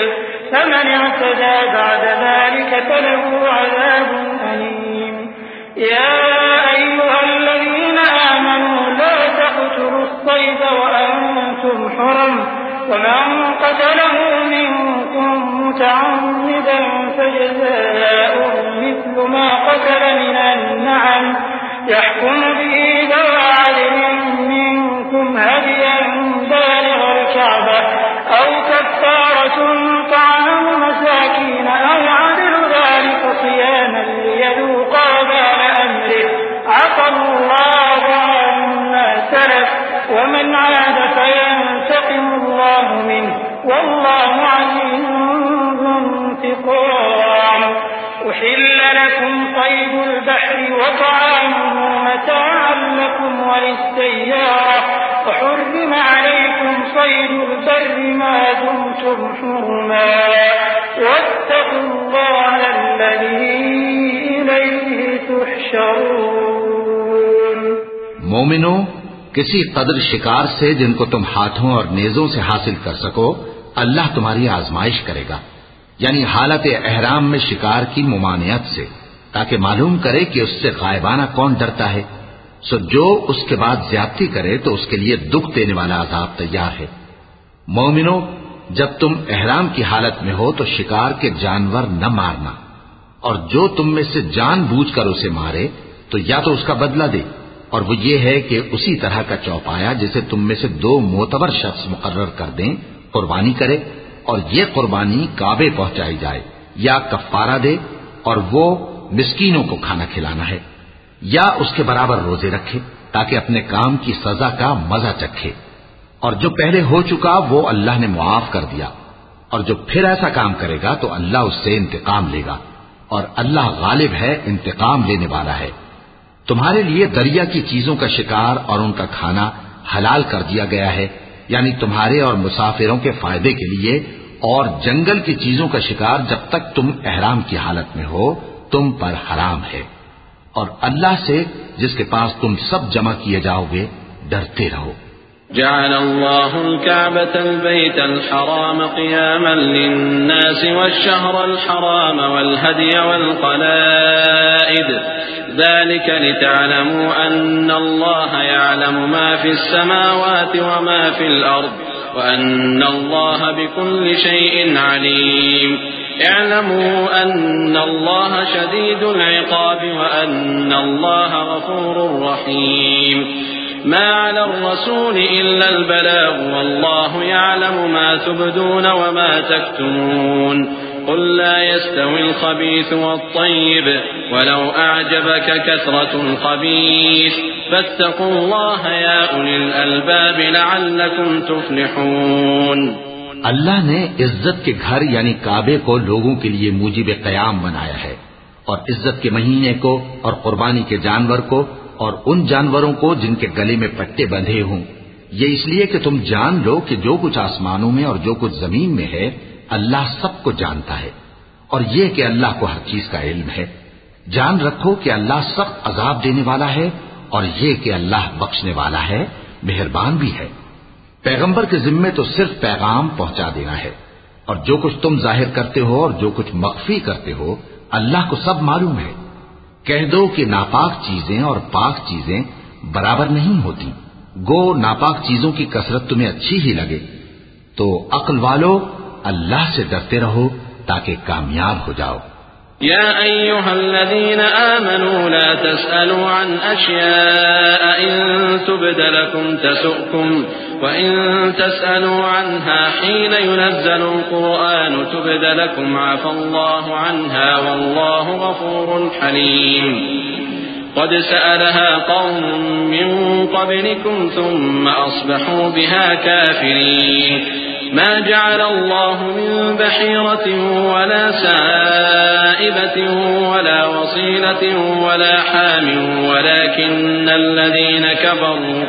فمن اعتدى بعد ذلك فله عذاب أليم. يا أيها الذين آمنوا لا تقتلوا الصيد وأنتم حرم، ومن قتله منكم متعمدا فجزاء مثل ما قتل من النعم يحكم به ذوى عدل منكم هديا بالغ الكعبة أو كفارة طعام مساكين أو عدل ذلك صياما ليذوقا وبال أمره عفى الله عما سلف ومن عاد فينتقم الله منه والله عزيز ذو انتقام. أحل لكم صيد البحر وطعامه متاعا لكم وللسيارة، وحرم عليكم صيد البر ما دمتم حرما، واتقوا الله الذي إليه تحشرون. مومنو، کسی قدر شکار سے جن کو تم ہاتھوں اور نیزوں سے حاصل کر سکو اللہ تمہاری آزمائش کرے گا، یعنی حالت احرام میں شکار کی ممانعت سے، تاکہ معلوم کرے کہ اس سے غائبانہ کون ڈرتا ہے. سو جو اس کے بعد زیادتی کرے تو اس کے لیے دکھ دینے والا عذاب تیار ہے. مومنو، جب تم احرام کی حالت میں ہو تو شکار کے جانور نہ مارنا، اور جو تم میں سے جان بوجھ کر اسے مارے تو یا تو اس کا بدلہ دے، اور وہ یہ ہے کہ اسی طرح کا چوپایا جسے تم میں سے دو معتبر شخص مقرر کر دیں قربانی کرے، اور یہ قربانی کعبے پہنچائی جائے، یا کفارہ دے اور وہ مسکینوں کو کھانا کھلانا ہے، یا اس کے برابر روزے رکھے تاکہ اپنے کام کی سزا کا مزہ چکھے. اور جو پہلے ہو چکا وہ اللہ نے معاف کر دیا، اور جو پھر ایسا کام کرے گا تو اللہ اس سے انتقام لے گا، اور اللہ غالب ہے، انتقام لینے والا ہے. تمہارے لیے دریا کی چیزوں کا شکار اور ان کا کھانا حلال کر دیا گیا ہے، یعنی تمہارے اور مسافروں کے فائدے کے لیے، اور جنگل کی چیزوں کا شکار جب تک تم احرام کی حالت میں ہو تم پر حرام ہے. اور اللہ سے جس کے پاس تم سب جمع کیے جاؤ گے ڈرتے رہو. جعل الله الكعبة البيت الحرام قياما للناس والشهر الحرام والهدي والقلائد ذلك لتعلموا أن الله يعلم ما في السماوات وما في الأرض وأن الله بكل شيء عليم. اعلموا أن الله شديد العقاب وأن الله غفور رحيم. ما على الرسول إلا البلاغ والله يعلم ما تبدون وما تكتمون. قل لا يستوي الخبيث والطيب ولو أعجبك كثرة الخبيث فاتقوا الله يا أولي الألباب لعلكم تفلحون. اللہ نے عزت کے گھر یعنی کعبے کو لوگوں کے لیے موجب قیام بنایا ہے، اور عزت کے مہینے کو اور قربانی کے جانور کو اور ان جانوروں کو جن کے گلے میں پٹے بندھے ہوں، یہ اس لیے کہ تم جان لو کہ جو کچھ آسمانوں میں اور جو کچھ زمین میں ہے اللہ سب کو جانتا ہے، اور یہ کہ اللہ کو ہر چیز کا علم ہے. جان رکھو کہ اللہ سخت عذاب دینے والا ہے، اور یہ کہ اللہ بخشنے والا ہے، مہربان بھی ہے. پیغمبر کے ذمے تو صرف پیغام پہنچا دینا ہے، اور جو کچھ تم ظاہر کرتے ہو اور جو کچھ مخفی کرتے ہو اللہ کو سب معلوم ہے. کہہ دو کہ ناپاک چیزیں اور پاک چیزیں برابر نہیں ہوتی، گو ناپاک چیزوں کی کثرت تمہیں اچھی ہی لگے. تو عقل والو اللہ سے ڈرتے رہو تاکہ کامیاب ہو جاؤ. يا أيها الذين آمنوا لا تسألوا عن أشياء إن تبد لكم تسؤكم وإن تسألوا عنها حين ينزل القرآن تبد لكم عفى الله عنها والله غفور حليم. قد سألها قوم من قبلكم ثم أصبحوا بها كافرين. ما جعل الله من بحيرة ولا سائبة ولا وصيلة ولا حام ولكن الذين كفروا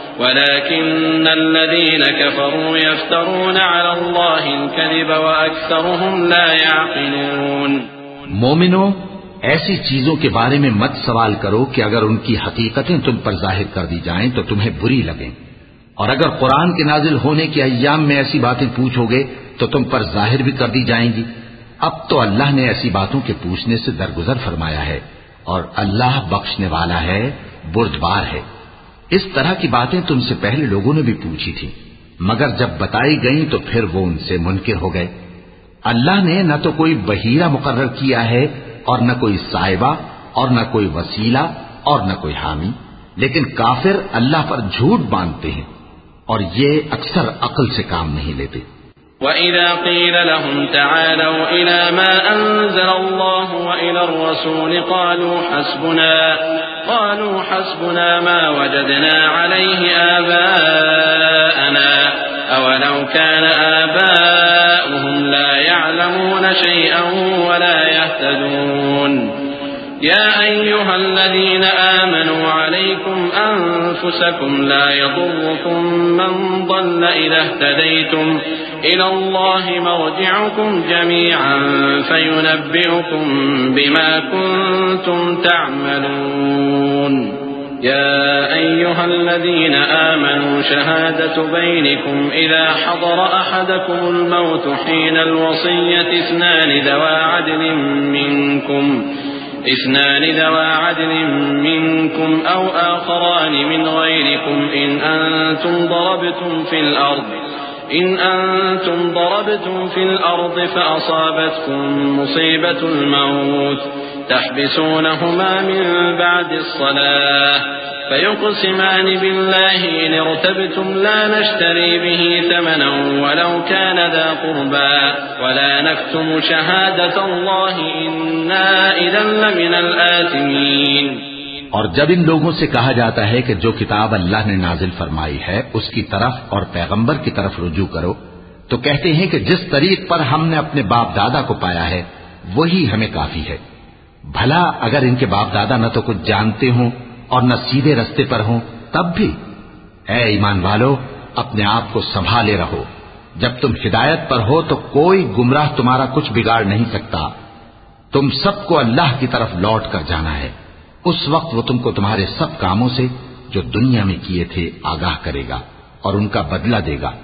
ولكن الذين كفروا يفترون على الله الكذب وأكثرهم لا يعقلون. مومنو، ایسی چیزوں کے بارے میں مت سوال کرو کہ اگر ان کی حقیقتیں تم پر ظاہر کر دی جائیں تو تمہیں بری لگیں، اور اگر قرآن کے نازل ہونے کے ایام میں ایسی باتیں پوچھو گے تو تم پر ظاہر بھی کر دی جائیں گی۔ اب تو اللہ نے ایسی باتوں کے پوچھنے سے درگزر فرمایا ہے، اور اللہ بخشنے والا ہے، بردبار ہے۔ اس طرح کی باتیں تم سے پہلے لوگوں نے بھی پوچھی تھی، مگر جب بتائی گئیں تو پھر وہ ان سے منکر ہو گئے۔ اللہ نے نہ تو کوئی بحیرہ مقرر کیا ہے، اور نہ کوئی صاحبہ، اور نہ کوئی وسیلہ، اور نہ کوئی حامی، لیکن کافر اللہ پر جھوٹ باندھتے ہیں، اور یہ اکثر عقل سے کام نہیں لیتے۔ وَإِذَا قِيلَ لَهُمْ تَعَالَوْا إِلَى مَا أَنزَلَ اللَّهُ وَإِلَى الرَّسُولِ قَالُوا حَسْبُنَا قَالُوا حَسْبُنَا مَا وَجَدْنَا عَلَيْهِ آبَاءَنَا أَوَلَوْ كَانَ آبَاؤُهُمْ لَا يَعْلَمُونَ شَيْئًا وَلَا يَهْتَدُونَ يَا أَيُّهَا الَّذِينَ آمَنُوا عَلَيْكُمْ أَنفُسَكُمْ لَا يَضُرُّكُم مَّن ضَلَّ إِذَا اهْتَدَيْتُمْ إِلَى اللَّهِ مَرْجِعُكُمْ جَمِيعًا فَيُنَبِّئُكُم بِمَا كُنتُمْ تَعْمَلُونَ يَا أَيُّهَا الَّذِينَ آمَنُوا شَهَادَةُ بَيْنِكُمْ إِذَا حَضَرَ أَحَدَكُمُ الْمَوْتُ حِينَ الْوَصِيَّةِ اثْنَانِ ذَوَا عَدْلٍ مِّنكُمْ اثنان ذوى عدل منكم أو آخران من غيركم إن أنتم ضربتم في الأرض إن أنتم ضربتم في الأرض فأصابتكم مصيبة الموت تحبسونهما من بعد الصلاة فيقسمان بالله إن ارتبتم لا نشتري به ثمنا ولو كان ذا قربى ولا نكتم شهادة الله إنا إذا لمن الآثمين۔ اور جب ان لوگوں سے کہا جاتا ہے کہ جو کتاب اللہ نے نازل فرمائی ہے اس کی طرف اور پیغمبر کی طرف رجوع کرو، تو کہتے ہیں کہ جس طریق پر ہم نے اپنے باپ دادا کو پایا ہے وہی ہمیں کافی ہے۔ بھلا اگر ان کے باپ دادا نہ تو کچھ جانتے ہوں اور نہ سیدھے رستے پر ہوں تب بھی؟ اے ایمان والو، اپنے آپ کو سنبھالے رہو، جب تم ہدایت پر ہو تو کوئی گمراہ تمہارا کچھ بگاڑ نہیں سکتا۔ تم سب کو اللہ کی طرف لوٹ کر جانا ہے، اس وقت وہ تم کو تمہارے سب کاموں سے جو دنیا میں کیے تھے آگاہ کرے گا اور ان کا بدلہ دے گا۔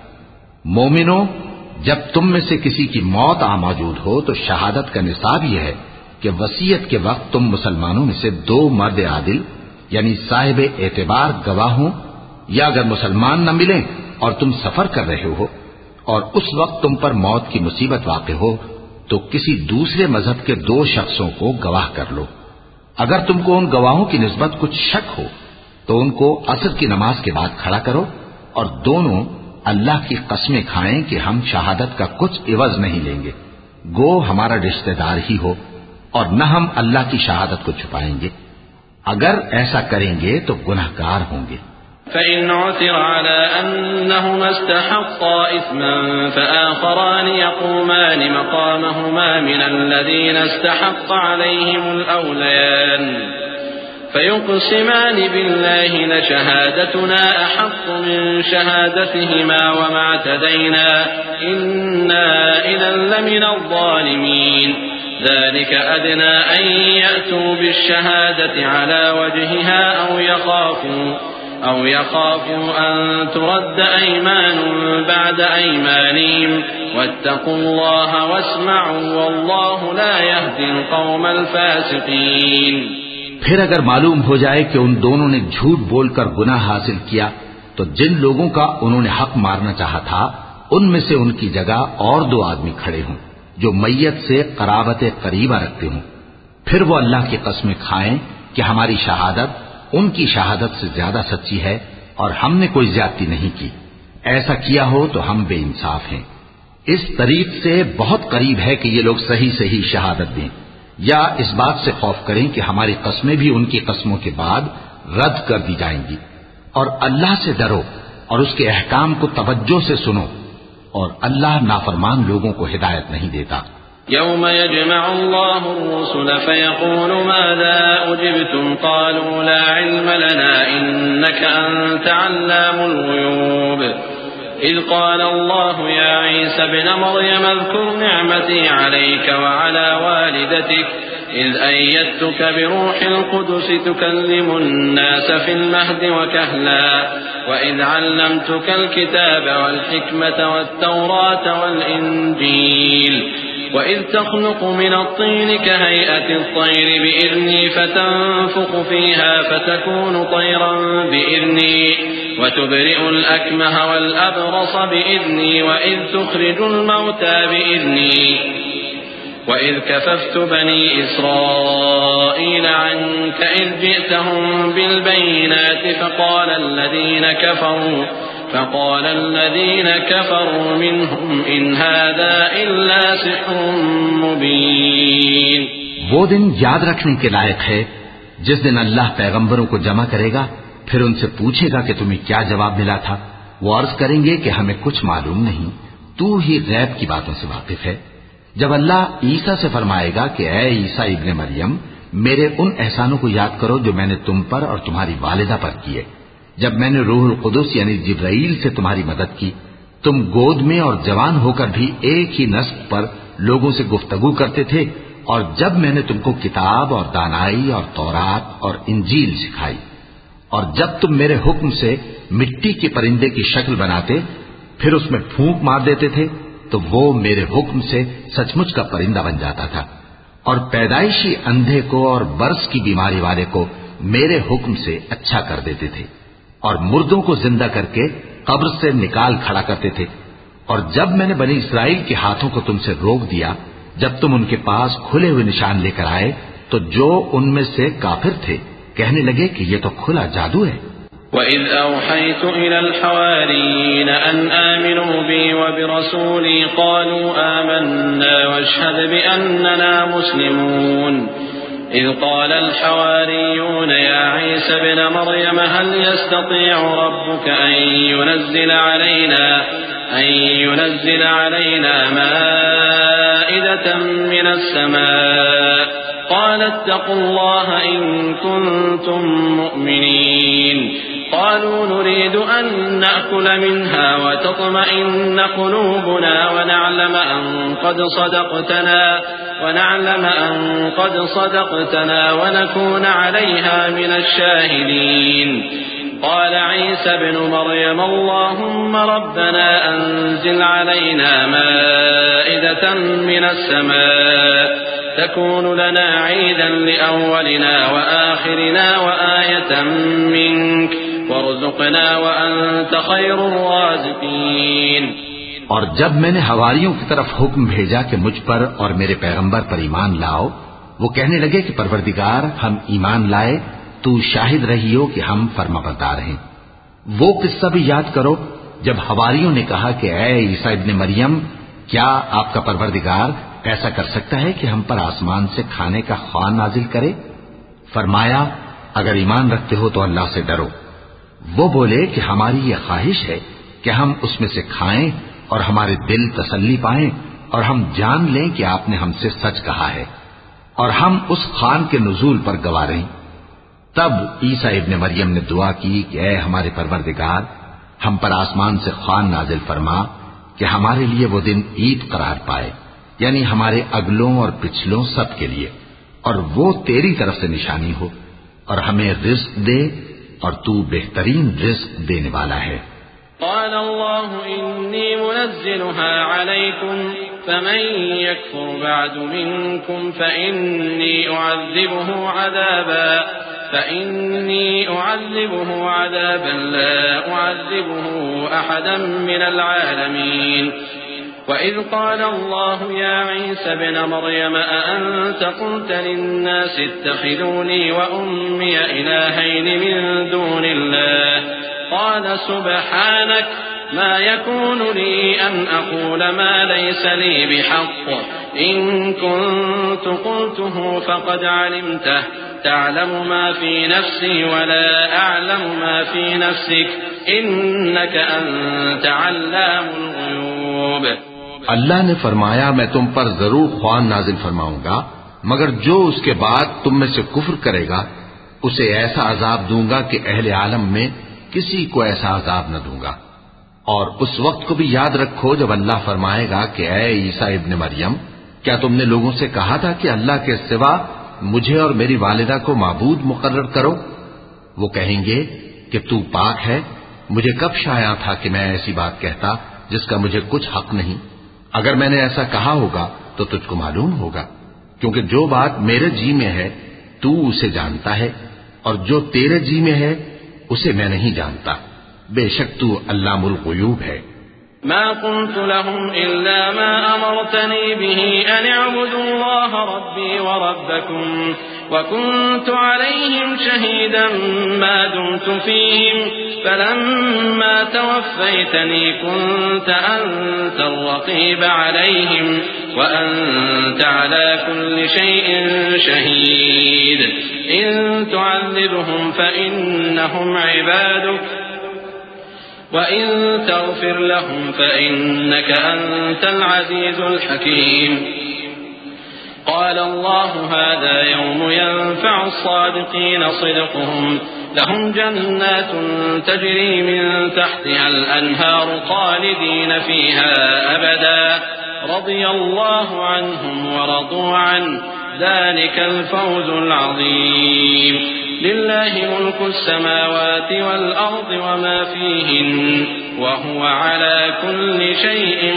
مومنو، جب تم میں سے کسی کی موت آ موجود ہو تو شہادت کا نصاب یہ ہے کہ وصیت کے وقت تم مسلمانوں میں سے دو مرد عادل یعنی صاحب اعتبار گواہ ہوں، یا اگر مسلمان نہ ملیں اور تم سفر کر رہے ہو اور اس وقت تم پر موت کی مصیبت واقع ہو تو کسی دوسرے مذہب کے دو شخصوں کو گواہ کر لو۔ اگر تم کو ان گواہوں کی نسبت کچھ شک ہو تو ان کو عصر کی نماز کے بعد کھڑا کرو اور دونوں اللہ کی قسمیں کھائیں کہ ہم شہادت کا کچھ عوض نہیں لیں گے، گو ہمارا رشتہ دار ہی ہو، اور نہ ہم اللہ کی شہادت کو چھپائیں گے۔ اگر ایسا کریں گے تو گناہگار ہوں گے۔ فَإِنْ عُثِرَ عَلَىٰ أَنَّهُمَا اسْتَحَقَّا إِثْمًا فَآخَرَانِ يَقُومَانِ مَقَامَهُمَا مِنَ الَّذِينَ اسْتَحَقَّ عَلَيْهِمُ الْأَوْلَيَانِ فَيُقْسِمَانِ بِاللَّهِ لَشَهَادَتُنَا أَحَقُّ مِنْ شَهَادَتِهِمَا وَمَا اعْتَدَيْنَا إِنَّا إِذًا لَمِنَ الظَّالِمِينَ ذلك أدنى أن يأتوا بالشهادة على وجهها أو يخافوا أو يخافوا أن ترد أيمان بعد أيمانهم واتقوا الله واسمعوا والله لا يهدي القوم الفاسقين۔ پھر اگر معلوم ہو جائے کہ ان دونوں نے جھوٹ بول کر گناہ حاصل کیا تو جن لوگوں کا انہوں نے حق مارنا چاہا تھا ان میں سے ان کی جگہ اور دو آدمی کھڑے ہوں جو میت سے قرابت قریبہ رکھتے ہوں، پھر وہ اللہ کی قسمیں کھائیں کہ ہماری شہادت ان کی شہادت سے زیادہ سچی ہے اور ہم نے کوئی زیادتی نہیں کی۔ ایسا کیا ہو تو ہم بے انصاف ہیں۔ اس طریق سے بہت قریب ہے کہ یہ لوگ صحیح صحیح شہادت دیں، یا اس بات سے خوف کریں کہ ہماری قسمیں بھی ان کی قسموں کے بعد رد کر دی جائیں گی۔ اور اللہ سے ڈرو اور اس کے احکام کو توجہ سے سنو، اور اللہ نافرمان لوگوں کو ہدایت نہیں دیتا۔ يوم يجمع الله الرسل فيقول ماذا أجبتم قالوا لا علم لنا إنك أنت علام الغيوب إذ قال الله يا عيسى ابن مريم اذكر نعمتي عليك وعلى والدتك إذ أيدتك بروح القدس تكلم الناس في المهد وكهلا وإذ علمتك الكتاب والحكمة والتوراة والإنجيل وإذ تخلق من الطين كهيئة الطير بإذني فتنفخ فيها فتكون طيرا بإذني وتبرئ الأكمه والأبرص بإذني وإذ تخرج الموتى بإذني وإذ كففت بني إسرائيل عنك إذ جئتهم بالبينات فقال الذين كفروا فقال الذين كفروا منهم إن هذا إلا سحر مبين. وہ دن یاد رکھنے کے لائق ہے جس دن اللہ پیغمبروں کو جمع کرے گا، پھر ان سے پوچھے گا کہ تمہیں کیا جواب ملا تھا. وہ عرض کریں گے کہ ہمیں کچھ معلوم نہیں، تو ہی غیب کی باتوں سے واقف ہے. جب اللہ عیسیٰ سے فرمائے گا کہ اے عیسیٰ ابن مریم، میرے ان احسانوں کو یاد کرو جو میں نے تم پر اور تمہاری والدہ پر کیے. جب میں نے روح القدس یعنی جبرائیل سے تمہاری مدد کی، تم گود میں اور جوان ہو کر بھی ایک ہی نسق پر لوگوں سے گفتگو کرتے تھے، اور جب میں نے تم کو کتاب اور دانائی اور تورات اور انجیل سکھائی، اور جب تم میرے حکم سے مٹی کے پرندے کی شکل بناتے پھر اس میں پھونک مار دیتے تھے تو وہ میرے حکم سے سچ مچ کا پرندہ بن جاتا تھا، اور پیدائشی اندھے کو اور برس کی بیماری والے کو میرے حکم سے اچھا کر دیتے تھے، اور مردوں کو زندہ کر کے قبر سے نکال کھڑا کرتے تھے. اور جب میں نے بنی اسرائیل کے ہاتھوں کو تم سے روک دیا، جب تم ان کے پاس کھلے ہوئے نشان لے کر آئے تو جو ان میں سے کافر تھے کہنے لگے کہ یہ تو کھلا جادو ہے. وَإِذْ أَوْحَيْتُ إِلَى الْحَوَارِيِّينَ أَنْ آمِنُوا بِي وَبِرَسُولِي قَالُوا آمَنَّا وَاشْهَدْ بِأَنَّنَا مُسْلِمُونَ. إذ قال الحواريون يا عيسى ابن مريم هل يستطيع ربك أن ينزل علينا أن ينزل علينا مائدة من السماء قال اتقوا الله إن كنتم مؤمنين. قالوا نريد أن نأكل منها وتطمئن قلوبنا ونعلم أن قد صدقتنا ونعلم أن قد صدقتنا ونكون عليها من الشاهدين. قال عيسى ابن مريم اللهم ربنا أنزل علينا مائدة من السماء تكون لنا عيدا لأولنا وآخرنا وآية منك وارزقنا وأنت خير الرازقين. اور جب میں نے حواریوں کی طرف حکم بھیجا کہ مجھ پر اور میرے پیغمبر پر ایمان لاؤ، وہ کہنے لگے کہ پروردگار ہم ایمان لائے، تو شاہد رہی ہو کہ ہم فرما بردار ہیں. وہ قصہ بھی یاد کرو جب حواریوں نے کہا کہ اے عیسیٰ ابن مریم، کیا آپ کا پروردگار ایسا کر سکتا ہے کہ ہم پر آسمان سے کھانے کا خواہ نازل کرے؟ فرمایا اگر ایمان رکھتے ہو تو اللہ سے ڈرو. وہ بولے کہ ہماری یہ خواہش ہے کہ ہم اس میں سے کھائیں اور ہمارے دل تسلی پائیں اور ہم جان لیں کہ آپ نے ہم سے سچ کہا ہے اور ہم اس خوان کے نزول پر گواہ رہیں. تب عیسیٰ ابن مریم نے دعا کی کہ اے ہمارے پروردگار، ہم پر آسمان سے خوان نازل فرما کہ ہمارے لیے وہ دن عید قرار پائے، یعنی ہمارے اگلوں اور پچھلوں سب کے لیے، اور وہ تیری طرف سے نشانی ہو، اور ہمیں رزق دے اور تو بہترین رزق دینے والا ہے. قال الله إني منزلها عليكم فمن يكفر بعد منكم فإني أعذبه عذابا فإني أعذبه عذابا لا أعذبه أحدا من العالمين. وإذ قال الله يا عيسى ابن مريم أأنت قلت للناس اتخذوني وأمي إلهين من دون الله قال سبحانك ما يكون لي أن أقول ما ليس لي بحق إن كنت قلته فقد علمته تعلم ما في نفسي ولا أعلم ما في نفسك إنك أنت علام الغيوب. اللہ نے فرمایا میں تم پر ضرور خوان نازل فرماؤں گا، مگر جو اس کے بعد تم میں سے کفر کرے گا اسے ایسا عذاب دوں گا کہ اہل عالم میں کسی کو ایسا عذاب نہ دوں گا. اور اس وقت کو بھی یاد رکھو جب اللہ فرمائے گا کہ اے عیسیٰ ابن مریم، کیا تم نے لوگوں سے کہا تھا کہ اللہ کے سوا مجھے اور میری والدہ کو معبود مقرر کرو؟ وہ کہیں گے کہ تو پاک ہے، مجھے کب شایع تھا کہ میں ایسی بات کہتا جس کا مجھے کچھ حق نہیں؟ اگر میں نے ایسا کہا ہوگا تو تجھ کو معلوم ہوگا، کیونکہ جو بات میرے جی میں ہے تو اسے جانتا ہے، اور جو تیرے جی میں ہے اسے میں نہیں جانتا۔ بے شک تو علام الغیوب ہے۔ ما قلت لهم إلا ما أمرتني به أن اعبدوا الله ربي وربكم وكنت عليهم شهيدا ما دمت فيهم فلما توفيتني كنت أنت الرقيب عليهم وأنت على كل شيء شهيد إن تعذبهم فإنهم عبادك وَإِن تَغْفِرْ لَهُمْ فَإِنَّكَ أَنْتَ الْعَزِيزُ الْحَكِيمُ قال الله هذا يوم ينفع الصادقين صدقهم لهم جنات تجري من تحتها الأنهار خالدين فيها أبدا رضي الله عنهم ورضوا عنه ذلك الفوز العظيم لله ملك السماوات والأرض وما فيهن وهو على كل شيء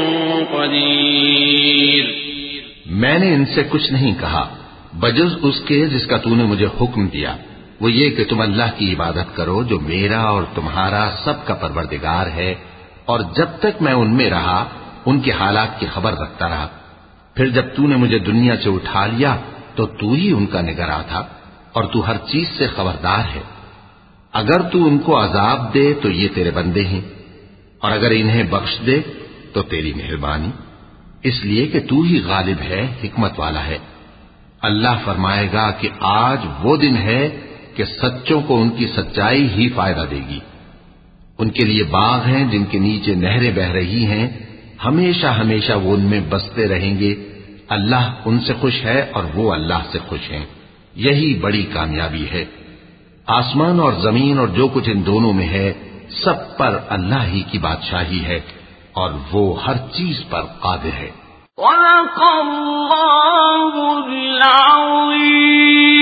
قدير۔ میں نے ان سے کچھ نہیں کہا بجز اس کے جس کا تو نے مجھے حکم دیا، وہ یہ کہ تم اللہ کی عبادت کرو جو میرا اور تمہارا سب کا پروردگار ہے، اور جب تک میں ان میں رہا ان کے حالات کی خبر رکھتا رہا۔ پھر جب تو نے مجھے دنیا سے اٹھا لیا تو تو ہی ان کا نگراں تھا، اور تو ہر چیز سے خبردار ہے۔ اگر تو ان کو عذاب دے تو یہ تیرے بندے ہیں، اور اگر انہیں بخش دے تو تیری مہربانی، اس لیے کہ تو ہی غالب ہے، حکمت والا ہے۔ اللہ فرمائے گا کہ آج وہ دن ہے کہ سچوں کو ان کی سچائی ہی فائدہ دے گی۔ ان کے لیے باغ ہیں جن کے نیچے نہریں بہ رہی ہیں، ہمیشہ ہمیشہ وہ ان میں بستے رہیں گے۔ اللہ ان سے خوش ہے اور وہ اللہ سے خوش ہیں، یہی بڑی کامیابی ہے۔ آسمان اور زمین اور جو کچھ ان دونوں میں ہے سب پر اللہ ہی کی بادشاہی ہے، اور وہ ہر چیز پر قادر ہے۔ صدق اللہ العظیم۔